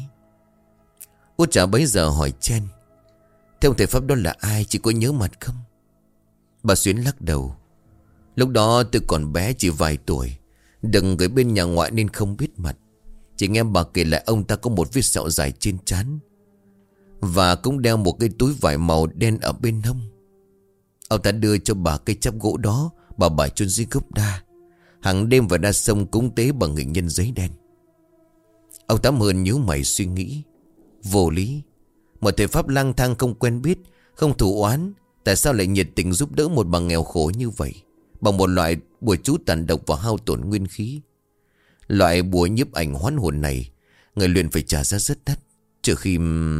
Út Trà bấy giờ hỏi chen. Theo thầy Pháp đó là ai, chị có nhớ mặt không? Bà Xuyến lắc đầu. Lúc đó tôi còn bé, chỉ vài tuổi, đừng gửi bên nhà ngoại nên không biết mặt. Chỉ nghe bà kể lại ông ta có một vết sẹo dài trên trán, và cũng đeo một cái túi vải màu đen ở bên hông. Ông ta đưa cho bà cây chắp gỗ đó, bà chôn dưới gốc đa. Hàng đêm và ra sông cúng tế bằng hình nhân giấy đen. Ông Tám Hơn nhíu mày suy nghĩ. Vô lý. Một thầy Pháp lang thang không quen biết, không thù oán, tại sao lại nhiệt tình giúp đỡ một bà nghèo khổ như vậy, bằng một loại bùa chú tàn độc và hao tổn nguyên khí? Loại bùa nhiếp ảnh hoán hồn này, người luyện phải trả giá rất đắt. Trừ khi...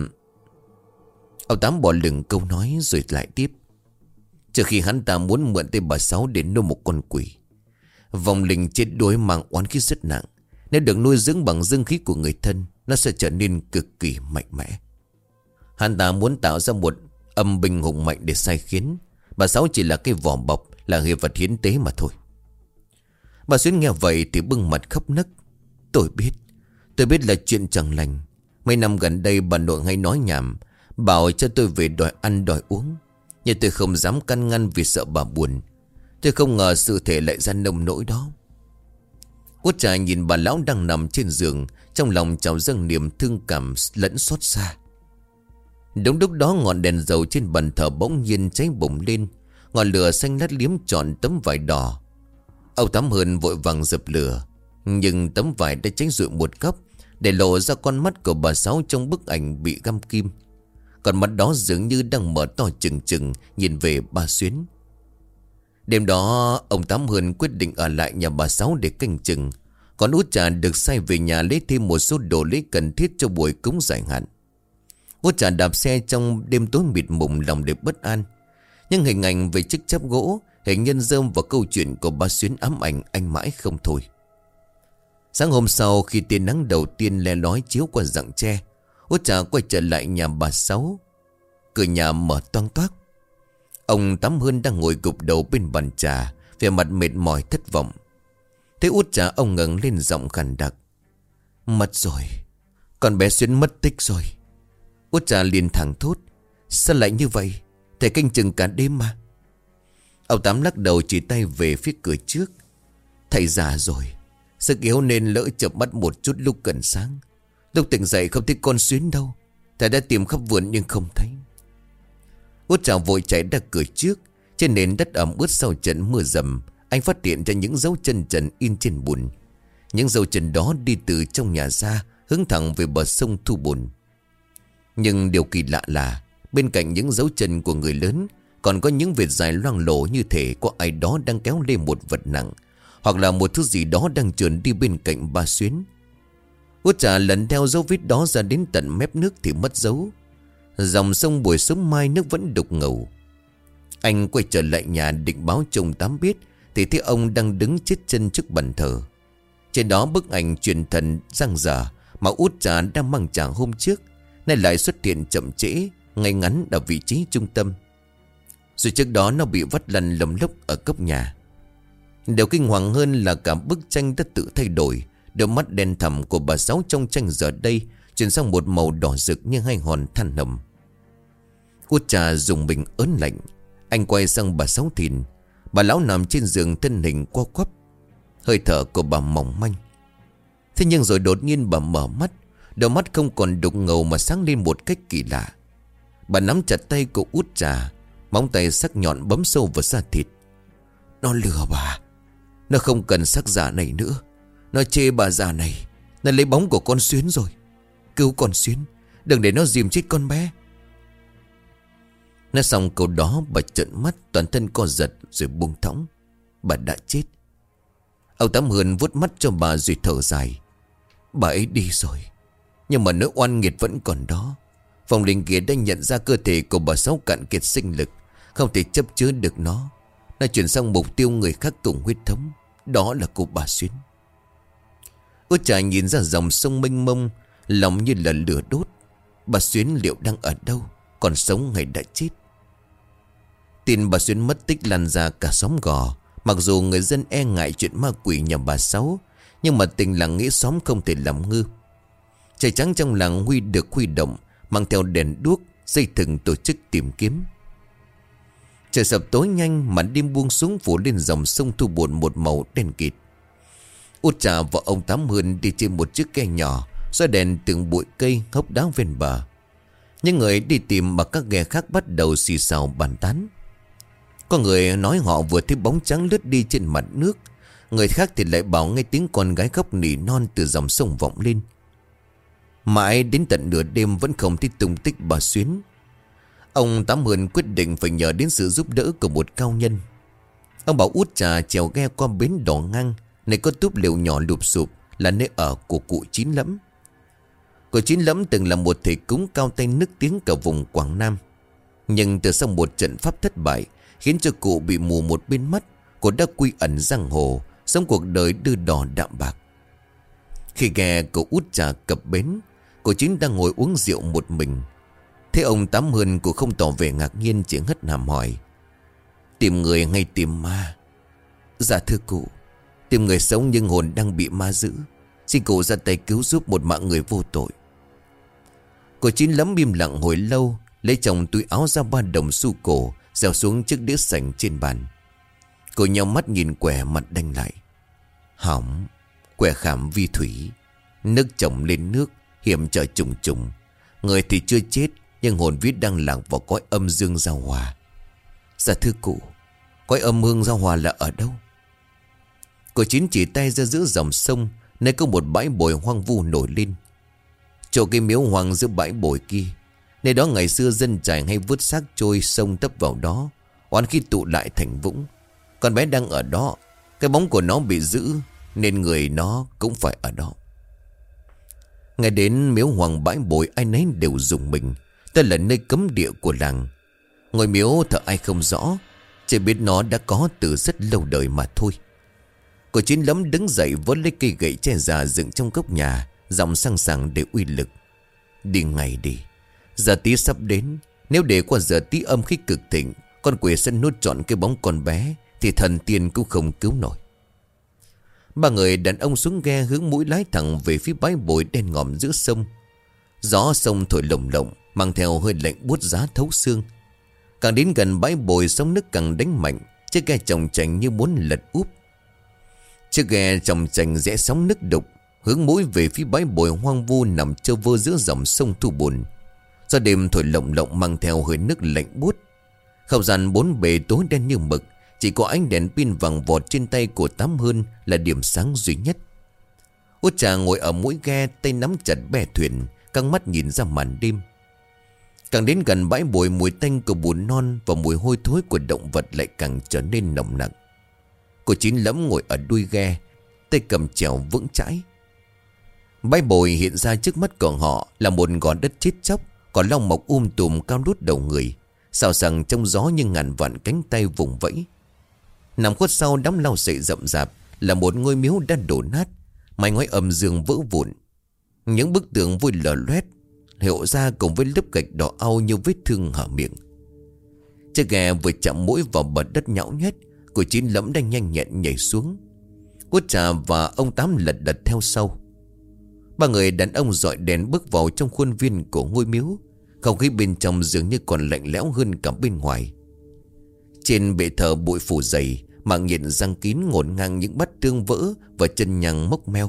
Ông Tám bỏ lửng câu nói rồi lại tiếp. Trừ khi hắn ta muốn mượn tay bà Sáu để nuôi một con quỷ. Vong linh chết đuối mang oán khí rất nặng. Nếu được nuôi dưỡng bằng dương khí của người thân, nó sẽ trở nên cực kỳ mạnh mẽ. Hắn ta muốn tạo ra một âm binh hùng mạnh để sai khiến. Bà Sáu chỉ là cái vỏ bọc, là hiện vật hiến tế mà thôi. Bà Xuyến nghe vậy thì bưng mặt khóc nấc. Tôi biết là chuyện chẳng lành. Mấy năm gần đây bà nội hay nói nhảm, bảo cho tôi về đòi ăn đòi uống. Nhưng tôi không dám can ngăn vì sợ bà buồn. Tôi không ngờ sự thể lại ra nông nỗi đó. Út Trà nhìn bà lão đang nằm trên giường, trong lòng trào dâng niềm thương cảm lẫn xót xa. Đúng lúc đó ngọn đèn dầu trên bàn thờ bỗng nhiên cháy bùng lên. Ngọn lửa xanh lát liếm trọn tấm vải đỏ. Ông Tám Hơn vội vàng dập lửa, nhưng tấm vải đã cháy rụi một góc, để lộ ra con mắt của bà Sáu trong bức ảnh bị găm kim. Con mắt đó dường như đang mở to trừng trừng nhìn về bà Xuyến. Đêm đó ông Tám Hơn quyết định ở lại nhà bà Sáu để canh chừng. Còn Út Trà được sai về nhà lấy thêm một số đồ lễ cần thiết cho buổi cúng giải hạn. Út Trà đạp xe trong đêm tối mịt mùng, lòng để bất an. Nhưng hình ảnh về chiếc chắp gỗ, hình nhân dơm và câu chuyện của bà Xuyến ám ảnh anh mãi không thôi. Sáng hôm sau khi tia nắng đầu tiên le lói chiếu qua rặng tre, Út Trà quay trở lại nhà bà Sáu. Cửa nhà mở toang toác. Ông Tám Hơn đang ngồi gục đầu bên bàn trà, vẻ mặt mệt mỏi thất vọng. Thấy Út Trà, ông ngẩng lên giọng khàn đặc: Mất rồi, con bé Xuyến mất tích rồi. Út Trà liền thẳng thốt: Sao lại như vậy? Thầy canh chừng cả đêm mà. Ông Tám lắc đầu chỉ tay về phía cửa trước: Thầy già rồi, sức yếu nên lỡ chợp mắt một chút lúc gần sáng. Lúc tỉnh dậy không thấy con Xuyến đâu. Thầy đã tìm khắp vườn nhưng không thấy. Út Trà vội chạy ra cửa trước. Trên nền đất ẩm ướt sau trận mưa dầm, anh phát hiện ra những dấu chân trần in trên bùn. Những dấu chân đó đi từ trong nhà ra, hướng thẳng về bờ sông Thu Bồn. Nhưng điều kỳ lạ là bên cạnh những dấu chân của người lớn còn có những vệt dài loang lổ, như thể có ai đó đang kéo lên một vật nặng, hoặc là một thứ gì đó đang trườn đi bên cạnh ba Xuyến. Út Trà lần theo dấu vết đó ra đến tận mép nước thì mất dấu. Dòng sông buổi sớm mai nước vẫn đục ngầu. Anh quay trở lại nhà định báo cho ông Tám biết, thì thấy ông đang đứng chết chân trước bàn thờ. Trên đó bức ảnh truyền thần giăng dở mà Út Trà đang mang trả hôm trước, nay lại xuất hiện chậm trễ, ngay ngắn ở vị trí trung tâm. Rồi trước đó nó bị vắt lăn lầm lốc ở góc nhà. Điều kinh hoàng hơn là cả bức tranh đã tự thay đổi. Đôi mắt đen thẳm của bà Sáu trong tranh giờ đây chuyển sang một màu đỏ rực như hai hòn than hầm. Út Trà dùng mình ớn lạnh. Anh quay sang bà Sáu Thìn. Bà lão nằm trên giường, thân hình co quắp, hơi thở của bà mỏng manh. Thế nhưng rồi đột nhiên bà mở mắt. Đôi mắt không còn đục ngầu mà sáng lên một cách kỳ lạ. Bà nắm chặt tay của Út Trà, móng tay sắc nhọn bấm sâu vào da thịt. Nó lừa bà. Nó không cần sắc giả này nữa. Nó chê bà già này. Nó lấy bóng của con Xuyến rồi. Cứu con Xuyến, đừng để nó dìm chết con bé. Nói xong câu đó, bà trợn mắt, toàn thân co giật rồi buông thõng. Bà đã chết. Ông Tám Hơn vuốt mắt cho bà rồi thở dài. Bà ấy đi rồi, nhưng mà nỗi oan nghiệt vẫn còn đó. Vong linh kia đã nhận ra cơ thể của bà Sáu cạn kiệt sinh lực, không thể chấp chứa được nó. Nó chuyển sang mục tiêu người khác cùng huyết thống. Đó là cô bà Xuyến. Út Trà nhìn ra dòng sông mênh mông, lòng như là lửa đốt. Bà Xuyến liệu đang ở đâu, còn sống hay đã chết? Tin bà Xuyến mất tích lan ra cả xóm Gò. Mặc dù người dân e ngại chuyện ma quỷ nhà bà Sáu, nhưng mà tình làng nghĩa xóm không thể làm ngơ. Trời trắng trong làng được huy động, mang theo đèn đuốc, dây thừng tổ chức tìm kiếm. Trời sập tối nhanh, màn đêm buông xuống phủ lên dòng sông Thu Bồn một màu đen kịt. Út Trà và ông Tám Hơn đi trên một chiếc ghe nhỏ, soi đèn từng bụi cây hốc đá ven bờ. Những người đi tìm bằng các ghe khác bắt đầu xì xào bàn tán. Có người nói họ vừa thấy bóng trắng lướt đi trên mặt nước. Người khác thì lại bảo nghe tiếng con gái khóc nỉ non từ dòng sông vọng lên. Mãi đến tận nửa đêm vẫn không thấy tung tích bà Xuyến. Ông Tám Hơn quyết định phải nhờ đến sự giúp đỡ của một cao nhân. Ông bảo Út Trà chèo ghe qua bến đỏ ngang, này có túp lều nhỏ lụp xụp, là nơi ở của cụ Chín Lẫm. Cụ Chín Lẫm từng là một thầy cúng cao tay nức tiếng cả vùng Quảng Nam. Nhưng từ sau một trận pháp thất bại khiến cho cụ bị mù một bên mắt, cụ đã quy ẩn giang hồ, sống cuộc đời đưa đò đạm bạc. Khi ghe của Út Trà cập bến, cụ Chín đang ngồi uống rượu một mình. Thế ông Tám Hơn cũng không tỏ vẻ ngạc nhiên, chỉ hất hàm hỏi: Tìm người hay tìm ma? Dạ thưa cụ, tìm người sống nhưng hồn đang bị ma giữ. Xin cụ ra tay cứu giúp một mạng người vô tội. Cụ Chín Lẫm im lặng hồi lâu, lấy trong túi áo ra 3 đồng xu cổ, dèo xuống chiếc đĩa sành trên bàn. Cô nheo mắt nhìn quẻ, mặt đanh lại. Hỏng, quẻ khảm vi thủy, nước chồng lên nước, hiểm trở trùng trùng. Người thì chưa chết, nhưng hồn vía đang lạc vào cõi âm dương giao hòa. Dạ thưa cụ, cõi âm hương giao hòa là ở đâu? Cô Chín chỉ tay ra giữa dòng sông, nơi có một bãi bồi hoang vu nổi lên. Chỗ cái miếu hoang giữa bãi bồi kia, nơi đó ngày xưa dân trải hay vứt xác trôi sông tấp vào đó, oán khi tụ lại thành vũng. Con bé đang ở đó, cái bóng của nó bị giữ, nên người nó cũng phải ở đó. Ngay đến miếu hoang bãi bồi, ai nấy đều rùng mình. Đây là nơi cấm địa của làng. Ngôi miếu thờ ai không rõ, chỉ biết nó đã có từ rất lâu đời mà thôi. Cô Chín lấm đứng dậy vớt lấy cây gậy tre già dựng trong góc nhà, giọng sang sảng để uy lực. Đi ngay đi. Giờ tí sắp đến. Nếu để qua giờ tí âm khí cực thịnh, con quỷ sẽ nuốt trọn cái bóng con bé, thì thần tiên cũng không cứu nổi. Ba người đàn ông xuống ghe hướng mũi lái thẳng về phía bãi bồi đen ngòm giữa sông. Gió sông thổi lồng lộng, mang theo hơi lạnh buốt giá thấu xương. Càng đến gần bãi bồi, sóng nước càng đánh mạnh. Chiếc ghe chồng chành như muốn lật úp. Chiếc ghe chồng chành rẽ sóng nước đục, hướng mũi về phía bãi bồi hoang vu nằm trơ vơ giữa dòng sông Thu Bồn. Do đêm thổi lộng lộng mang theo hơi nước lạnh buốt. Không gian bốn bề tối đen như mực, chỉ có ánh đèn pin vàng vọt trên tay của Tám Hơn là điểm sáng duy nhất. Út Trà ngồi ở mũi ghe, tay nắm chặt bè thuyền, căng mắt nhìn ra màn đêm. Càng đến gần bãi bồi, mùi tanh của bùn non và mùi hôi thối của động vật lại càng trở nên nồng nặc. Cô Chín lẫm ngồi ở đuôi ghe, tay cầm chèo vững chãi. Bãi bồi hiện ra trước mắt của họ là một gò đất chết chóc, có long mọc tùm cao đút đầu người, xào xằng trong gió như ngàn vạn cánh tay vùng vẫy. Nằm khuất sau đám lau sậy rậm rạp là một ngôi miếu đã đổ nát, mái ngói âm dương vỡ vụn. Những bức tường vôi lở loét hiệu ra cùng với lớp gạch đỏ au như vết thương hở miệng. Chiếc ghe vừa chạm mũi vào bờ đất nhão nhét, cô Chín lẫm đang nhanh nhẹn nhảy xuống. Út Trà và ông Tám lật đật theo sau. Ba người đàn ông dọi đèn bước vào trong khuôn viên của ngôi miếu. Không khí bên trong dường như còn lạnh lẽo hơn cả bên ngoài. Trên bệ thờ bụi phủ dày, mạng nhện răng kín ngổn ngang những bát tương vỡ và chân nhang mốc meo.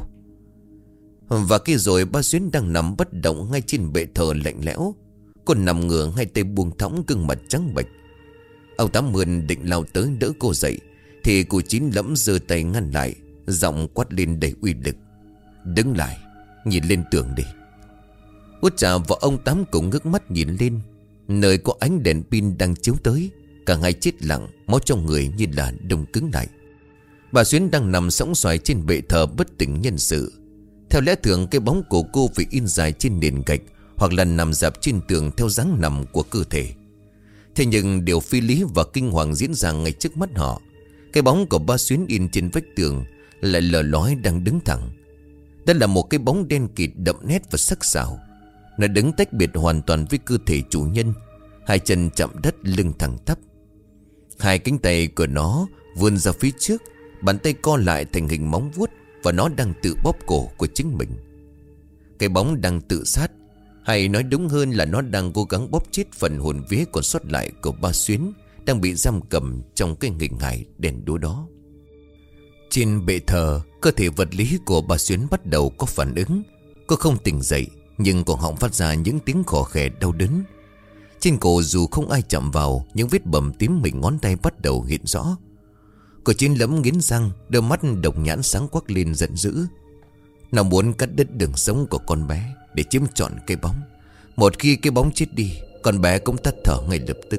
Và khi rồi ba Xuyến đang nằm bất động ngay trên bệ thờ lạnh lẽo. Cô nằm ngửa, hai tay buông thõng, gương mặt trắng bệch. Ông Tám Mươn định lao tới đỡ cô dậy, thì cô Chín lẫm giơ tay ngăn lại, giọng quát lên đầy uy lực. Đứng lại, nhìn lên tường đi. Út Trà và ông Tám cũng ngước mắt nhìn lên, nơi có ánh đèn pin đang chiếu tới. Cả hai chết lặng, máu trong người như là đông cứng lại. Bà Xuyến đang nằm sõng xoài trên bệ thờ bất tỉnh nhân sự. Theo lẽ thường cái bóng của cô phải in dài trên nền gạch, hoặc là nằm dạp trên tường theo dáng nằm của cơ thể. Thế nhưng điều phi lý và kinh hoàng diễn ra ngay trước mắt họ. Cái bóng của ba Xuyến in trên vách tường lại lờ lói đang đứng thẳng. Đó là một cái bóng đen kịt đậm nét và sắc sảo. Nó đứng tách biệt hoàn toàn với cơ thể chủ nhân, hai chân chạm đất, lưng thẳng tắp. Hai cánh tay của nó vươn ra phía trước, bàn tay co lại thành hình móng vuốt, và nó đang tự bóp cổ của chính mình. Cái bóng đang tự sát, hay nói đúng hơn là nó đang cố gắng bóp chết phần hồn vía còn sót lại của ba Xuyến, đang bị giam cầm trong cái nghịch ngải đèn đúa đó. Trên bệ thờ, cơ thể vật lý của bà Xuyến bắt đầu có phản ứng. Cô không tỉnh dậy, nhưng cổ họng phát ra những tiếng khò khè đau đớn. Trên cổ dù không ai chạm vào, những vết bầm tím mình ngón tay bắt đầu hiện rõ. Cô Chín lẫm nghiến răng, đôi mắt độc nhãn sáng quắc lên giận dữ. Nó muốn cắt đứt đường sống của con bé để chiếm trọn cái bóng. Một khi cái bóng chết đi, con bé cũng tắt thở ngay lập tức.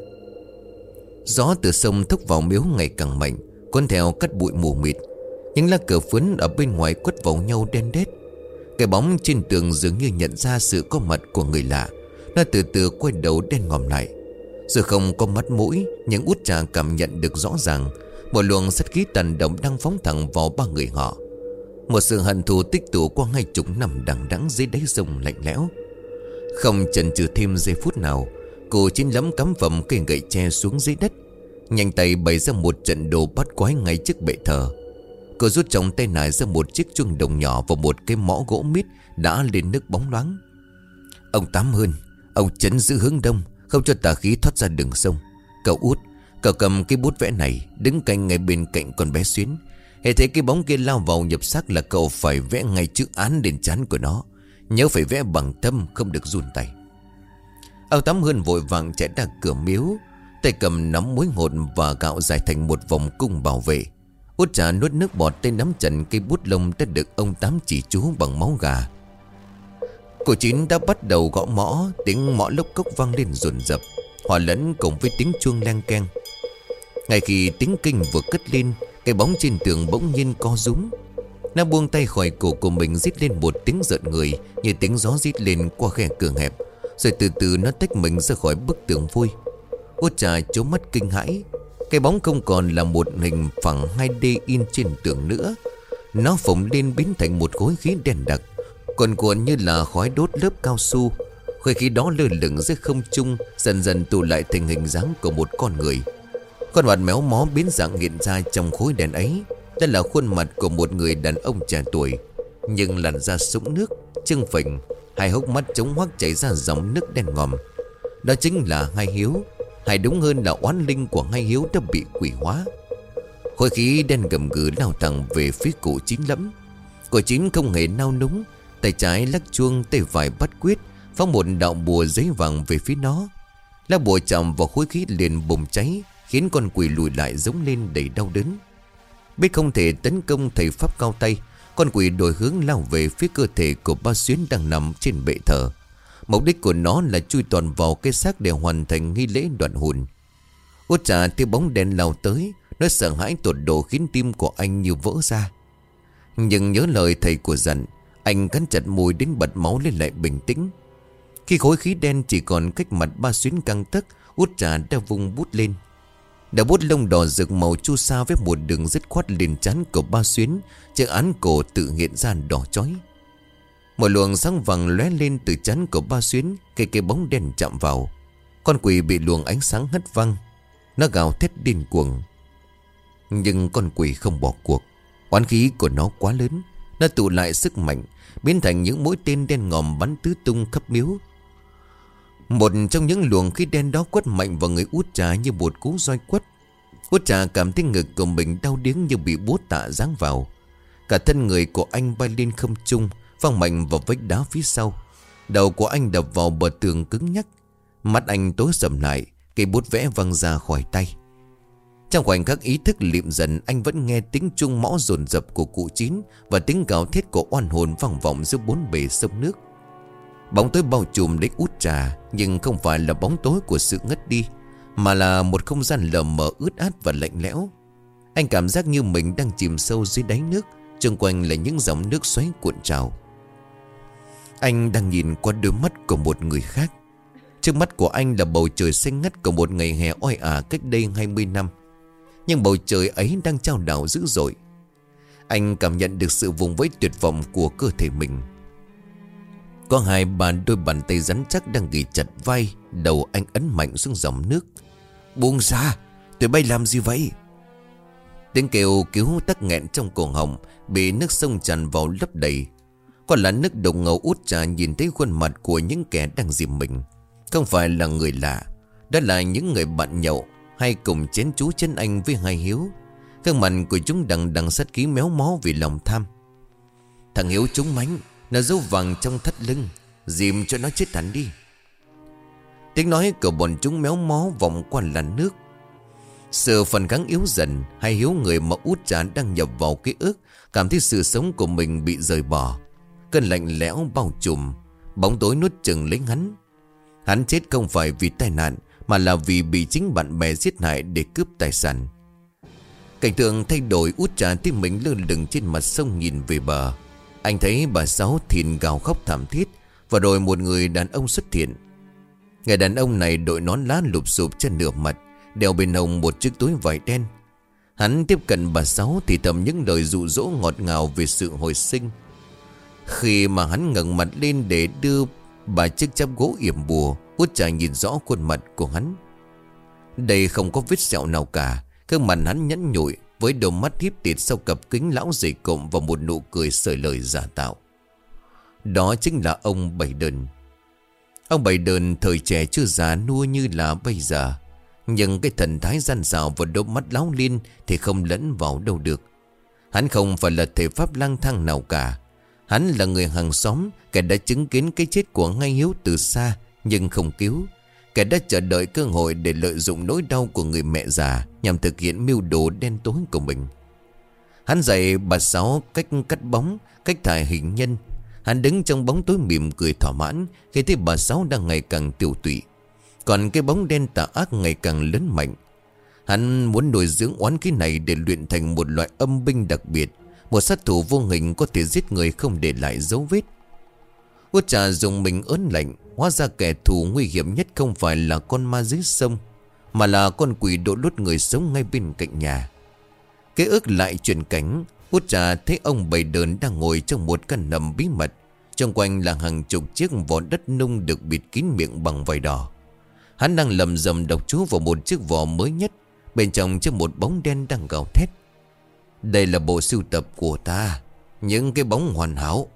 Gió từ sông thốc vào miếu ngày càng mạnh, cuốn theo cát bụi mù mịt. Những lá cờ phấn ở bên ngoài quất vào nhau đen đét. Cái bóng trên tường dường như nhận ra sự có mặt của người lạ. Nó từ từ quay đầu đen ngòm lại. Rồi không có mắt mũi, nhưng Út Trà cảm nhận được rõ ràng một luồng sát khí tàn độc đang phóng thẳng vào ba người họ. Một sự hận thù tích tụ qua 20 năm đằng đẵng dưới đáy sông lạnh lẽo. Không chần chừ thêm giây phút nào, cô Chín lẫm cắm phẩm cây gậy tre xuống dưới đất, nhanh tay bày ra một trận đồ bắt quái ngay trước bệ thờ. Cô rút trong tay nải ra một chiếc chuông đồng nhỏ và một cái mõ gỗ mít đã lên nước bóng loáng. Ông Tám Hơn, ông chấn giữ hướng đông, không cho tà khí thoát ra đường sông. Cậu Út, cậu cầm cái bút vẽ này, đứng cạnh ngay bên cạnh con bé Xuyến. Hễ thấy cái bóng kia lao vào nhập xác là cậu phải vẽ ngay chữ án lên trán của nó. Nhớ phải vẽ bằng tâm, không được run tay. Ông Tám Hơn vội vàng chạy ra cửa miếu, tay cầm nắm muối ngột và gạo dài thành một vòng cung bảo vệ. Út Trà nuốt nước bọt, tay nắm chặt cây bút lông đã được ông Tám chỉ chú bằng máu gà. Cô Chín đã bắt đầu gõ mõ, tiếng mõ lốc cốc vang lên dồn dập, hòa lẫn cùng với tiếng chuông leng keng. Ngay khi tiếng kinh vừa cất lên, cái bóng trên tường bỗng nhiên co rúm. Nó buông tay khỏi cổ của mình, rít lên một tiếng rợn người, như tiếng gió rít lên qua khe cửa hẹp. Rồi từ từ nó tách mình ra khỏi bức tường vôi. Út Trà trố mắt kinh hãi. Cái bóng không còn là một hình phẳng 2D in trên tường nữa, Nó phồng lên biến thành một khối khí đen đặc, cuồn cuộn như là khói đốt lớp cao su. Khối khí đó lơ lửng giữa không trung, dần dần tụ lại thành hình dáng của một con người. Con mặt méo mó biến dạng hiện ra trong khối đèn ấy. Đây là khuôn mặt của một người đàn ông trẻ tuổi, nhưng làn da sũng nước, trưng phình, hai hốc mắt trống hoác chảy ra dòng nước đen ngòm. Đó chính là Hai Hiếu, hay đúng hơn là oán linh của Hai Hiếu đã bị quỷ hóa. Khối khí đen gầm gừ lao thẳng về phía cụ Chín lẫm. Cụ Chín không hề nao núng, tay trái lắc chuông, tay phải bắt quyết, phóng một đạo bùa giấy vàng về phía nó. Lá bùa chạm vào khối khí liền bùng cháy, khiến con quỷ lùi lại giống lên đầy đau đớn. Biết không thể tấn công thầy pháp cao tay, con quỷ đổi hướng lao về phía cơ thể của Ba Xuyến đang nằm trên bệ thờ. Mục đích của nó là chui toàn vào cái xác để hoàn thành nghi lễ đoạn hồn. Út Trà thấy bóng đen lao tới, nó sợ hãi tột độ khiến tim của anh như vỡ ra. Nhưng nhớ lời thầy của dặn, anh cắn chặt môi đến bật máu lên lại bình tĩnh. Khi khối khí đen chỉ còn cách mặt Ba Xuyến căng tấc, Út Trà đã vung bút lên. Đã bút lông đỏ rực màu chu sa với một đường dứt khoát lên trán của Ba Xuyến, chữ án cổ tự hiện ra đỏ chói. Một luồng sáng vàng lóe lên từ trán của Ba Xuyến, cái bóng đen chạm vào. Con quỷ bị luồng ánh sáng hất văng, nó gào thét điên cuồng. Nhưng con quỷ không bỏ cuộc. Oán khí của nó quá lớn, nó tụ lại sức mạnh, biến thành những mũi tên đen ngòm bắn tứ tung khắp miếu. Một trong những luồng khí đen đó quất mạnh vào người Út Trà như một cú roi quất. Út Trà cảm thấy ngực của mình đau điếng như bị búa tạ giáng vào. Cả thân người của anh bay lên không trung, văng mạnh vào vách đá phía sau. Đầu của anh đập vào bờ tường cứng nhắc. Mắt anh tối sầm lại, cây bút vẽ văng ra khỏi tay. Trong khoảnh khắc ý thức liệm dần, anh vẫn nghe tiếng chuông mõ dồn dập của cụ Chín và tiếng gào thét của oan hồn vang vọng giữa bốn bề sông nước. Bóng tối bao trùm lấy Út Trà, nhưng không phải là bóng tối của sự ngất đi, mà là một không gian lờ mờ ướt át và lạnh lẽo. Anh cảm giác như mình đang chìm sâu dưới đáy nước, xung quanh là những dòng nước xoáy cuộn trào. Anh đang nhìn qua đôi mắt của một người khác. Trước mắt của anh là bầu trời xanh ngắt của một ngày hè oi ả cách đây 20 năm. Nhưng bầu trời ấy đang chao đảo dữ dội. Anh cảm nhận được sự vùng vẫy tuyệt vọng của cơ thể mình. Có hai ba đôi bàn tay rắn chắc đang ghì chặt vai đầu anh, ấn mạnh xuống dòng nước. Buông ra, tụi bay làm gì vậy? Tiếng kêu cứu tắc nghẹn trong cổ họng bị nước sông tràn vào lấp đầy. Còn là nước đục ngầu. Út Trà nhìn thấy khuôn mặt của những kẻ đang dìm mình. Không phải là người lạ, đó là những người bạn nhậu hay cùng chén chú chân anh với Hai Hiếu. Gương mặt của chúng đằng đằng sát khí méo mó vì lòng tham. Thằng Hiếu trúng mánh, nó giấu vàng trong thắt lưng, dìm cho nó chết hẳn đi. Tiếng nói của bọn chúng méo mó vọng qua làn nước. Sự phần kháng yếu dần. Hai Hiếu, người mà Út Trà đang nhập vào ký ức, cảm thấy sự sống của mình bị rời bỏ. Cơn lạnh lẽo bao trùm, bóng tối nuốt chửng lấy hắn. Hắn chết không phải vì tai nạn, mà là vì bị chính bạn bè giết hại để cướp tài sản. Cảnh tượng thay đổi. Út Trà thấy mình lơ lửng trên mặt sông nhìn về bờ. Anh thấy bà Sáu Thìn gào khóc thảm thiết, và rồi một người đàn ông xuất hiện. Người đàn ông này đội nón lá lụp xụp trên nửa mặt, đeo bên hông một chiếc túi vải đen. Hắn tiếp cận bà Sáu thì thầm những lời dụ dỗ ngọt ngào về sự hồi sinh. Khi mà hắn ngẩng mặt lên để đưa bà chiếc cháp gỗ yểm bùa, Út Trà nhìn rõ khuôn mặt của hắn. Đây không có vết sẹo nào cả. Gương mặt hắn nhẵn nhụi, với đôi mắt híp tịt sau cặp kính lão dày cộm và một nụ cười sởi lời giả tạo. Đó chính là ông Bảy Đơn. Ông Bảy Đơn thời trẻ chưa già nua như là bây giờ, nhưng cái thần thái gian xảo và đôi mắt láo liên thì không lẫn vào đâu được. Hắn không phải là thể pháp lang thang nào cả. Hắn là người hàng xóm, kẻ đã chứng kiến cái chết của Ngay Hiếu từ xa nhưng không cứu, kẻ đã chờ đợi cơ hội để lợi dụng nỗi đau của người mẹ già nhằm thực hiện mưu đồ đen tối của mình. Hắn dạy bà Sáu cách cắt bóng, cách thải hình nhân. Hắn đứng trong bóng tối mỉm cười thỏa mãn khi thấy bà Sáu đang ngày càng tiêu tụy, còn cái bóng đen tà ác ngày càng lớn mạnh. Hắn muốn nuôi dưỡng oán khí này để luyện thành một loại âm binh đặc biệt, một sát thủ vô hình có thể giết người không để lại dấu vết. Út Trà dùng mình ớn lạnh. Hóa ra kẻ thù nguy hiểm nhất không phải là con ma dưới sông, mà là con quỷ độ lút người sống ngay bên cạnh nhà. Ký ức lại chuyển cảnh. Út Trà thấy ông Bảy Đờn đang ngồi trong một căn hầm bí mật. Trong quanh là hàng chục chiếc vỏ đất nung được bịt kín miệng bằng vải đỏ. Hắn đang lầm rầm đọc chú vào một chiếc vỏ mới nhất. Bên trong có một bóng đen đang gào thét. Đây là bộ sưu tập của ta, những cái bóng hoàn hảo.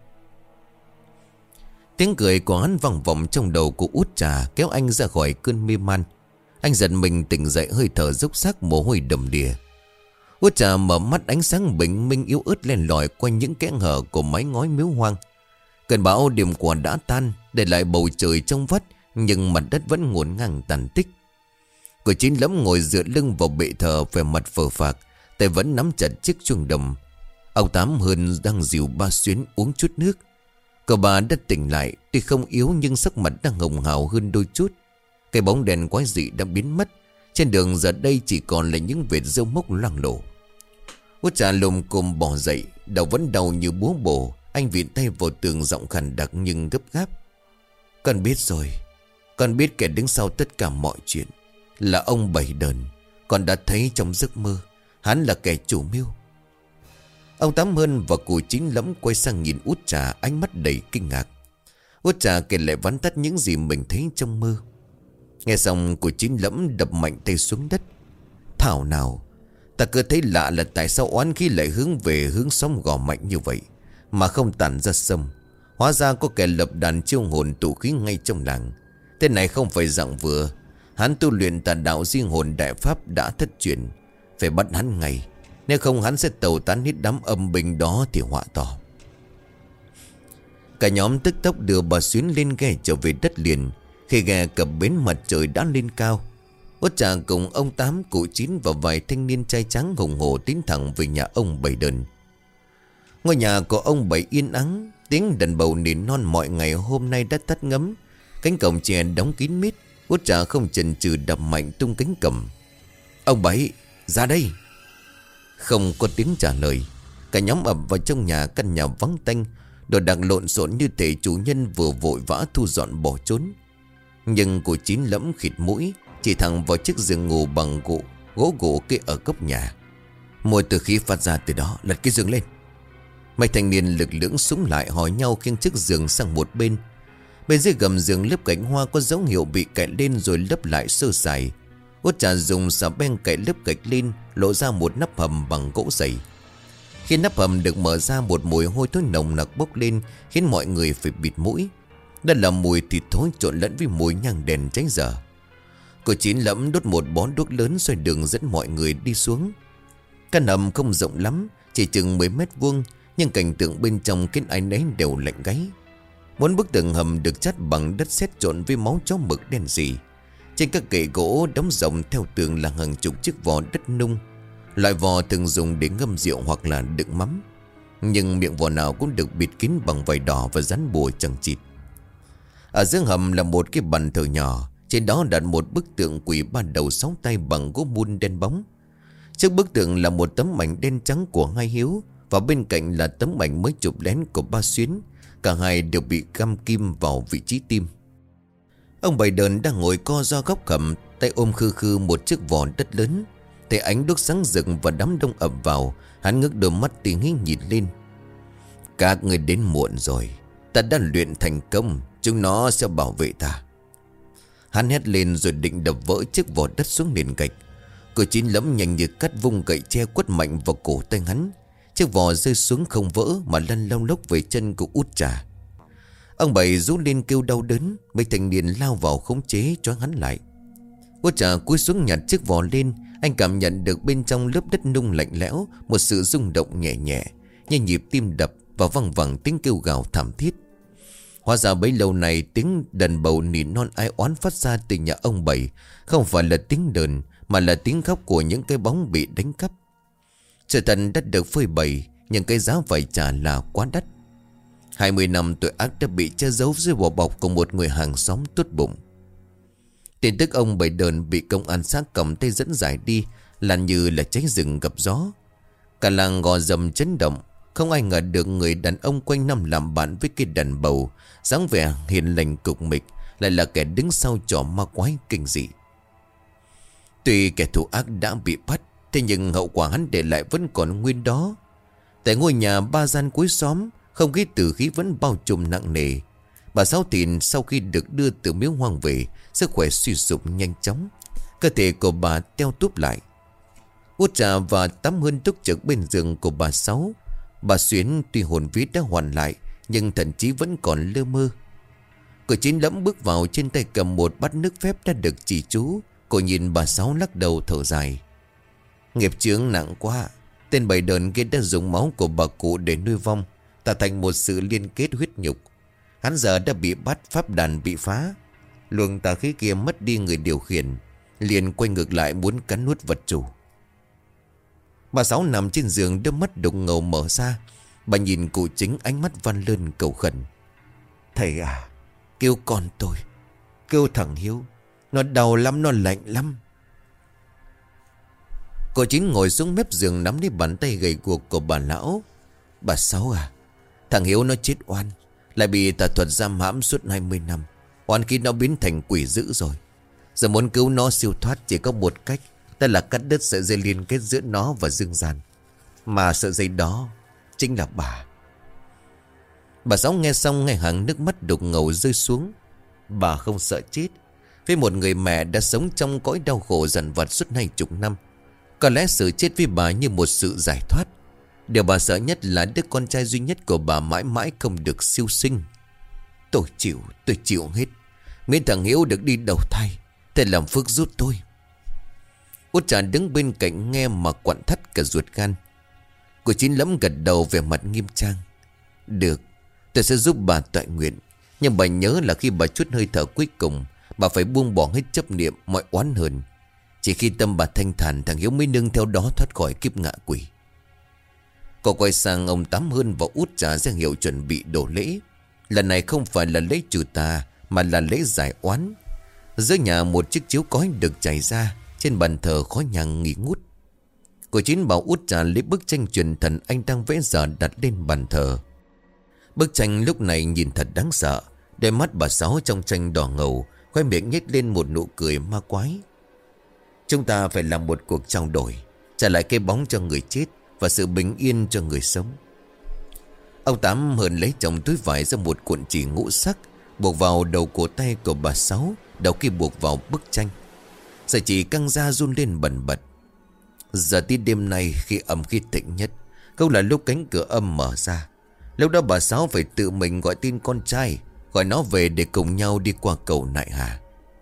Tiếng cười của hắn vang vọng trong đầu của Út Trà, kéo anh ra khỏi cơn mê man. Anh giật mình tỉnh dậy, hơi thở dốc xác, mồ hôi đầm đìa. Út Trà mở mắt, ánh sáng bình minh yếu ớt len lỏi quanh những kẽ hở của mái ngói miếu hoang. Cơn bão đêm qua đã tan, để lại bầu trời trong vắt, nhưng mặt đất vẫn ngổn ngang tàn tích. Cô Chín Lẫm ngồi dựa lưng vào bệ thờ, vẻ mặt phờ phạc, tay vẫn nắm chặt chiếc chuông đồng. Ông Tám Hơn đang dìu ba Xuyến uống chút nước. Cậu bà đã tỉnh lại, tuy không yếu nhưng sắc mặt đang hồng hào hơn đôi chút. Cái bóng đèn quái dị đã biến mất. Trên đường giờ đây chỉ còn là những vệt râu mốc loang lổ. Út Trà lùm cùm bò dậy, đầu vẫn đau như búa bổ. Anh vịn tay vào tường, giọng khàn đặc nhưng gấp gáp. Con biết rồi. Con biết kẻ đứng sau tất cả mọi chuyện là ông Bảy Đờn. Con đã thấy trong giấc mơ hắn là kẻ chủ mưu. Ông Tám Hơn và cụ Chín Lẫm quay sang nhìn Út Trà, ánh mắt đầy kinh ngạc. Út Trà kể lại vắn tắt những gì mình thấy trong mơ. Nghe xong, cụ Chín Lẫm đập mạnh tay xuống đất. Thảo nào, ta cứ thấy lạ là tại sao oán khí lại hướng về hướng xóm Gò Mạnh như vậy, mà không tản ra sông. Hóa ra có kẻ lập đàn chiêu hồn tụ khí ngay trong làng. Tên này không phải dạng vừa. Hắn tu luyện tà đạo riêng hồn đại pháp đã thất truyền. Phải bắt hắn ngay, nếu không hắn sẽ tẩu tán hết đám âm binh đó thì họa to. Cả nhóm tức tốc đưa bà Xuyến lên ghe trở về đất liền. Khi ghe cập bến, mặt trời đã lên cao. Út Trà cùng ông Tám, cụ Chín và vài thanh niên trai trắng hùng hổ tiến thẳng về nhà ông Bảy Đờn. Ngôi nhà của ông Bảy yên ắng. Tiếng đàn bầu nỉ non mọi ngày hôm nay đã tắt ngấm. Cánh cổng tre đóng kín mít. Út Trà không chần chừ đập mạnh tung cánh cổng. Ông Bảy, ra đây. Không có tiếng trả lời. Cả nhóm ập vào trong nhà, căn nhà vắng tanh, đồ đạc lộn xộn như thể chủ nhân vừa vội vã thu dọn bỏ trốn. Nhưng cụ Chín Lẫm khịt mũi, chỉ thẳng vào chiếc giường ngủ bằng gỗ gỗ kê ở góc nhà. Mùi từ khí phát ra từ đó, lật cái giường lên. Mấy thanh niên lực lưỡng súng lại hỏi nhau, khiêng chiếc giường sang một bên. Bên dưới gầm giường lớp cánh hoa có dấu hiệu bị cạy lên rồi lấp lại sơ sài. Út Trà dùng xà beng cạy lớp gạch lên, lộ ra một nắp hầm bằng gỗ dày. Khi nắp hầm được mở ra, một mùi hôi thối nồng nặc bốc lên, khiến mọi người phải bịt mũi. Đó là mùi thịt thối trộn lẫn với mùi nhang đèn cháy dở. Cô Chín Lẫm đốt một bó đuốc lớn xoay đường dẫn mọi người đi xuống. Căn hầm không rộng lắm, chỉ chừng 10 mét vuông, nhưng cảnh tượng bên trong khiến ai nấy đều lạnh gáy. 4 bức tường hầm được chát bằng đất sét trộn với máu chó mực đen sì. Trên các kệ gỗ đóng rộng theo tường là hàng chục chiếc vò đất nung. Loại vò thường dùng để ngâm rượu hoặc là đựng mắm. Nhưng miệng vò nào cũng được bịt kín bằng vải đỏ và dán bùa chằng chịt. Ở giữa hầm là một cái bàn thờ nhỏ. Trên đó đặt một bức tượng quỷ ba đầu 6 tay bằng gỗ mun đen bóng. Trước bức tượng là một tấm ảnh đen trắng của hai Hiếu, và bên cạnh là tấm ảnh mới chụp lén của ba Xuyến. Cả hai đều bị găm kim vào vị trí tim. Ông Bảy Đờn đang ngồi co ro góc hầm, tay ôm khư khư một chiếc vò đất lớn. Thấy ánh đuốc sáng rực và đám đông ập vào, hắn ngước đôi mắt tỉ hí nhìn lên. Các người đến muộn rồi, ta đã luyện thành công, chúng nó sẽ bảo vệ ta. Hắn hét lên rồi định đập vỡ chiếc vò đất xuống nền gạch. Cô Chín Lẫm nhanh như cắt vung gậy tre quất mạnh vào cổ tay hắn. Chiếc vò rơi xuống không vỡ mà lăn lông lốc về chân của Út Trà. Ông Bảy rú lên kêu đau đớn. Mấy thanh niên lao vào khống chế cho hắn lại. Út Trà cúi xuống nhặt chiếc vò lên. Anh cảm nhận được bên trong lớp đất nung lạnh lẽo một sự rung động nhẹ nhẹ, như nhịp tim đập và văng vẳng tiếng kêu gào thảm thiết. Hóa ra bấy lâu này tiếng đàn bầu nỉ non ai oán phát ra từ nhà ông Bảy không phải là tiếng đờn, mà là tiếng khóc của những cái bóng bị đánh cắp. Sự thật đã được phơi bày, nhưng cái giá phải trả là quá đắt. 20 năm tội ác đã bị che giấu dưới vỏ bọc của một người hàng xóm tốt bụng. Tin tức ông Bảy Đờn bị công an xã cầm tay dẫn giải đi là như là cháy rừng gặp gió. Cả làng Gò Dầm chấn động. Không ai ngờ được người đàn ông quanh năm làm bạn với cái đàn bầu, dáng vẻ hiền lành cục mịch, lại là kẻ đứng sau trò ma quái kinh dị. Tuy kẻ thù ác đã bị bắt, thế nhưng hậu quả hắn để lại vẫn còn nguyên đó. Tại ngôi nhà ba gian cuối xóm, không khí tử khí vẫn bao trùm nặng nề. Bà Sáu Thìn sau khi được đưa từ miếu hoang về, sức khỏe suy sụp nhanh chóng. Cơ thể của bà teo túp lại. Út Trà và Tám Hơn túc trực bên giường của bà Sáu. Bà Xuyến tuy hồn vía đã hoàn lại, nhưng thần trí vẫn còn lơ mơ. Cô Chín lẫm bước vào, trên tay cầm một bát nước phép đã được chỉ chú. Cô nhìn bà Sáu lắc đầu thở dài. Nghiệp chướng nặng quá. Tên bầy đờn kia đã dùng máu của bà cụ để nuôi vong, tạo thành một sự liên kết huyết nhục. Hắn giờ đã bị bắt, pháp đàn bị phá. Luồng tà khí kia mất đi người điều khiển, liền quay ngược lại muốn cắn nuốt vật chủ. Bà Sáu nằm trên giường, đôi mắt đục ngầu mở ra. Bà nhìn cụ Chính, ánh mắt van lơn cầu khẩn. Thầy à, kêu con tôi, kêu thằng Hiếu. Nó đau lắm, nó lạnh lắm. Cô Chín ngồi xuống mép giường, nắm lấy bàn tay gầy guộc của bà lão. Bà Sáu à, thằng Hiếu nó chết oan, lại bị tà thuật giam hãm suốt 20 năm. Oan khi nó biến thành quỷ dữ rồi. Giờ muốn cứu nó siêu thoát chỉ có một cách, đó là cắt đứt sợi dây liên kết giữa nó và dương gian. Mà sợi dây đó chính là bà. Bà Sáu nghe xong, ngay hàng nước mắt đục ngầu rơi xuống. Bà không sợ chết. Với một người mẹ đã sống trong cõi đau khổ dằn vặt suốt 20 năm, có lẽ sự chết với bà như một sự giải thoát. Điều bà sợ nhất là đứa con trai duy nhất của bà mãi mãi không được siêu sinh. Tôi chịu hết. Miễn thằng Hiếu được đi đầu thai, thầy làm phước giúp tôi. Út Trà đứng bên cạnh nghe mà quặn thắt cả ruột gan. Cô Chín lẫm gật đầu về mặt nghiêm trang. Được, tôi sẽ giúp bà toại nguyện. Nhưng bà nhớ là khi bà chút hơi thở cuối cùng, bà phải buông bỏ hết chấp niệm, mọi oán hờn. Chỉ khi tâm bà thanh thản, thằng Hiếu mới nương theo đó thoát khỏi kiếp ngạ quỷ. Cô quay sang ông Tám Hơn và Út Trà ra hiệu chuẩn bị đổ lễ. Lần này không phải là lễ trừ tà, mà là lễ giải oán. Giữa nhà một chiếc chiếu cói được trải ra, trên bàn thờ khói nhang nghi ngút. Cô Chín bảo Út Trà lấy bức tranh truyền thần anh đang vẽ giờ đặt lên bàn thờ. Bức tranh lúc này nhìn thật đáng sợ. Đôi mắt bà Sáu trong tranh đỏ ngầu, khoe miệng nhếch lên một nụ cười ma quái. Chúng ta phải làm một cuộc trao đổi, trả lại cái bóng cho người chết và sự bình yên cho người sống. Ông Tám Hơn lấy trong túi vải ra một cuộn chỉ ngũ sắc, buộc vào đầu cổ tay của bà Sáu, đầu kia buộc vào bức tranh. Sợi chỉ căng ra run lên bần bật. Giờ tí đêm nay khi âm khí thịnh nhất, không là lúc cánh cửa âm mở ra. Lúc đó bà Sáu phải tự mình gọi tin con trai, gọi nó về để cùng nhau đi qua cầu Nại Hà.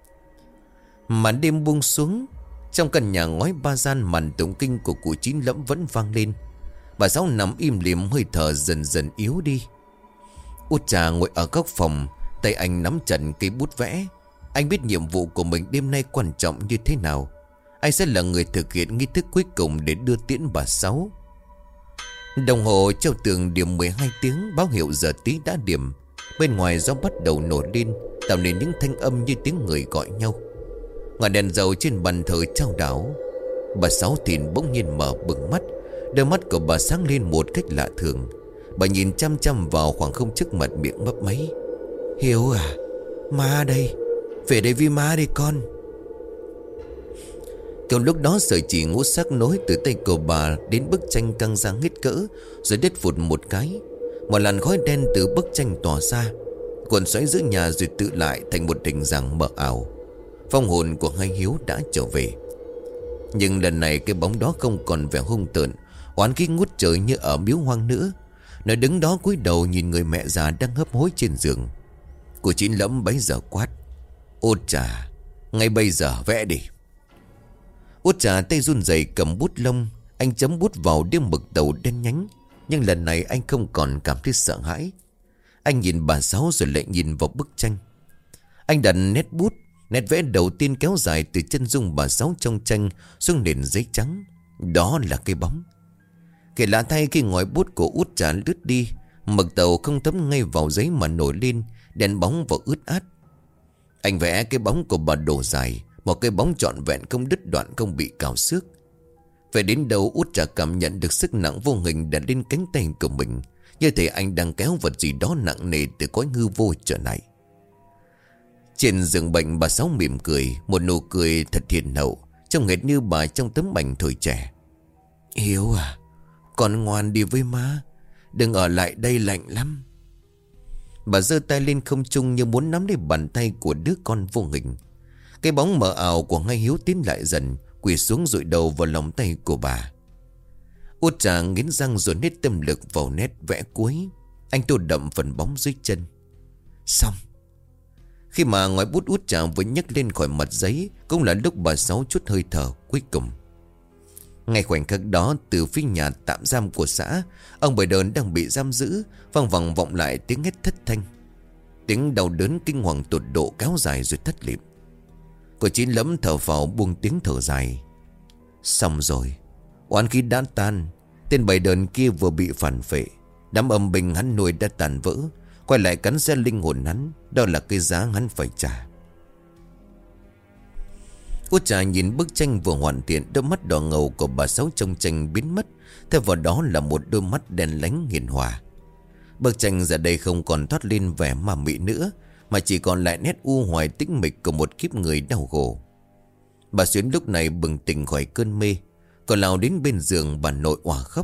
Màn đêm buông xuống. Trong căn nhà ngói ba gian, màn tụng kinh của cụ Chín lẫm vẫn vang lên. Bà Sáu nằm im lìm, hơi thở dần dần yếu đi. Út Trà ngồi ở góc phòng, tay anh nắm chặt cây bút vẽ. Anh biết nhiệm vụ của mình đêm nay quan trọng như thế nào. Anh sẽ là người thực hiện nghi thức cuối cùng để đưa tiễn bà Sáu. Đồng hồ treo tường điểm 12 tiếng báo hiệu giờ tí đã điểm. Bên ngoài gió bắt đầu nổi lên, tạo nên những thanh âm như tiếng người gọi nhau. Ngọn đèn dầu trên bàn thờ trao đảo. Bà Sáu Thìn bỗng nhiên mở bừng mắt. Đôi mắt của bà sáng lên một cách lạ thường. Bà nhìn chăm chăm vào khoảng không trước mặt, miệng mấp máy. Hiếu à, má đây, về đây với má đi con. Cùng lúc đó sợi chỉ ngũ sắc nối từ tay của bà đến bức tranh căng ra hết cỡ, rồi đứt phụt một cái. Một làn khói đen từ bức tranh tỏa ra, cuộn xoáy giữa nhà rồi tự lại thành một hình dạng mờ ảo. Phong hồn của hai Hiếu đã trở về. Nhưng lần này cái bóng đó không còn vẻ hung tợn, oán khí ngút trời như ở miếu hoang nữa. Nó đứng đó cúi đầu nhìn người mẹ già đang hấp hối trên giường. Cô Chín lẫm bấy giờ quát. Út Trà, ngay bây giờ vẽ đi. Út Trà tay run rẩy cầm bút lông. Anh chấm bút vào điêu mực tàu đen nhánh. Nhưng lần này anh không còn cảm thấy sợ hãi. Anh nhìn bà Sáu rồi lại nhìn vào bức tranh. Anh đặt nét bút. Nét vẽ đầu tiên kéo dài từ chân dung bà Sáu trong tranh xuống nền giấy trắng. Đó là cái bóng. Kể lạ thay, khi ngòi bút của Út Trà lướt đi, mực tàu không thấm ngay vào giấy mà nổi lên, đen bóng và ướt át. Anh vẽ cái bóng của bà đổ dài, một cái bóng trọn vẹn không đứt đoạn, không bị cào xước. Về đến đầu, Út Trà cảm nhận được sức nặng vô hình đặt lên cánh tay của mình, như thể anh đang kéo vật gì đó nặng nề từ cõi hư vô trở lại. Trên giường bệnh, bà Sáu mỉm cười, một nụ cười thật hiền hậu, trông hệt như bà trong tấm ảnh thời trẻ. Hiếu à, Con ngoan đi với má, đừng ở lại đây lạnh lắm. Bà giơ tay lên không trung như muốn nắm lấy bàn tay của đứa con vô hình. Cái bóng mờ ảo của Ngay Hiếu tiến lại dần, quỳ xuống dụi đầu vào lòng tay của bà. Út Trà nghiến răng rồi nét tâm lực vào nét vẽ cuối. Anh tô đậm phần bóng dưới chân. Xong. Khi mà ngòi bút Út Trà vừa nhấc lên khỏi mặt giấy, cũng là lúc bà Sáu chút hơi thở cuối cùng. Ngay khoảnh khắc đó, từ phía nhà tạm giam của xã, ông Bảy Đờn đang bị giam giữ, vang vẳng vọng lại tiếng hét thất thanh. Tiếng đau đớn kinh hoàng tột độ kéo dài rồi thất liệm. Cô Chín Lẫm thở phào buông tiếng thở dài. Xong rồi, oán khí đã tan. Tên Bảy Đờn kia vừa bị phản phệ, đám âm binh hắn nuôi đã tàn vỡ, quay lại cắn xé linh hồn hắn. Đó là cái giá hắn phải trả. Út Trà nhìn bức tranh vừa hoàn thiện, đôi mắt đỏ ngầu của bà Sáu trong tranh biến mất, thay vào đó là một đôi mắt đen lánh hiền hòa. Bức tranh giờ đây không còn thoát lên vẻ ma mị nữa, mà chỉ còn lại nét u hoài tĩnh mịch của một kiếp người đau khổ. Bà Xuyến lúc này bừng tỉnh khỏi cơn mê, còn lao đến bên giường bà nội òa khóc.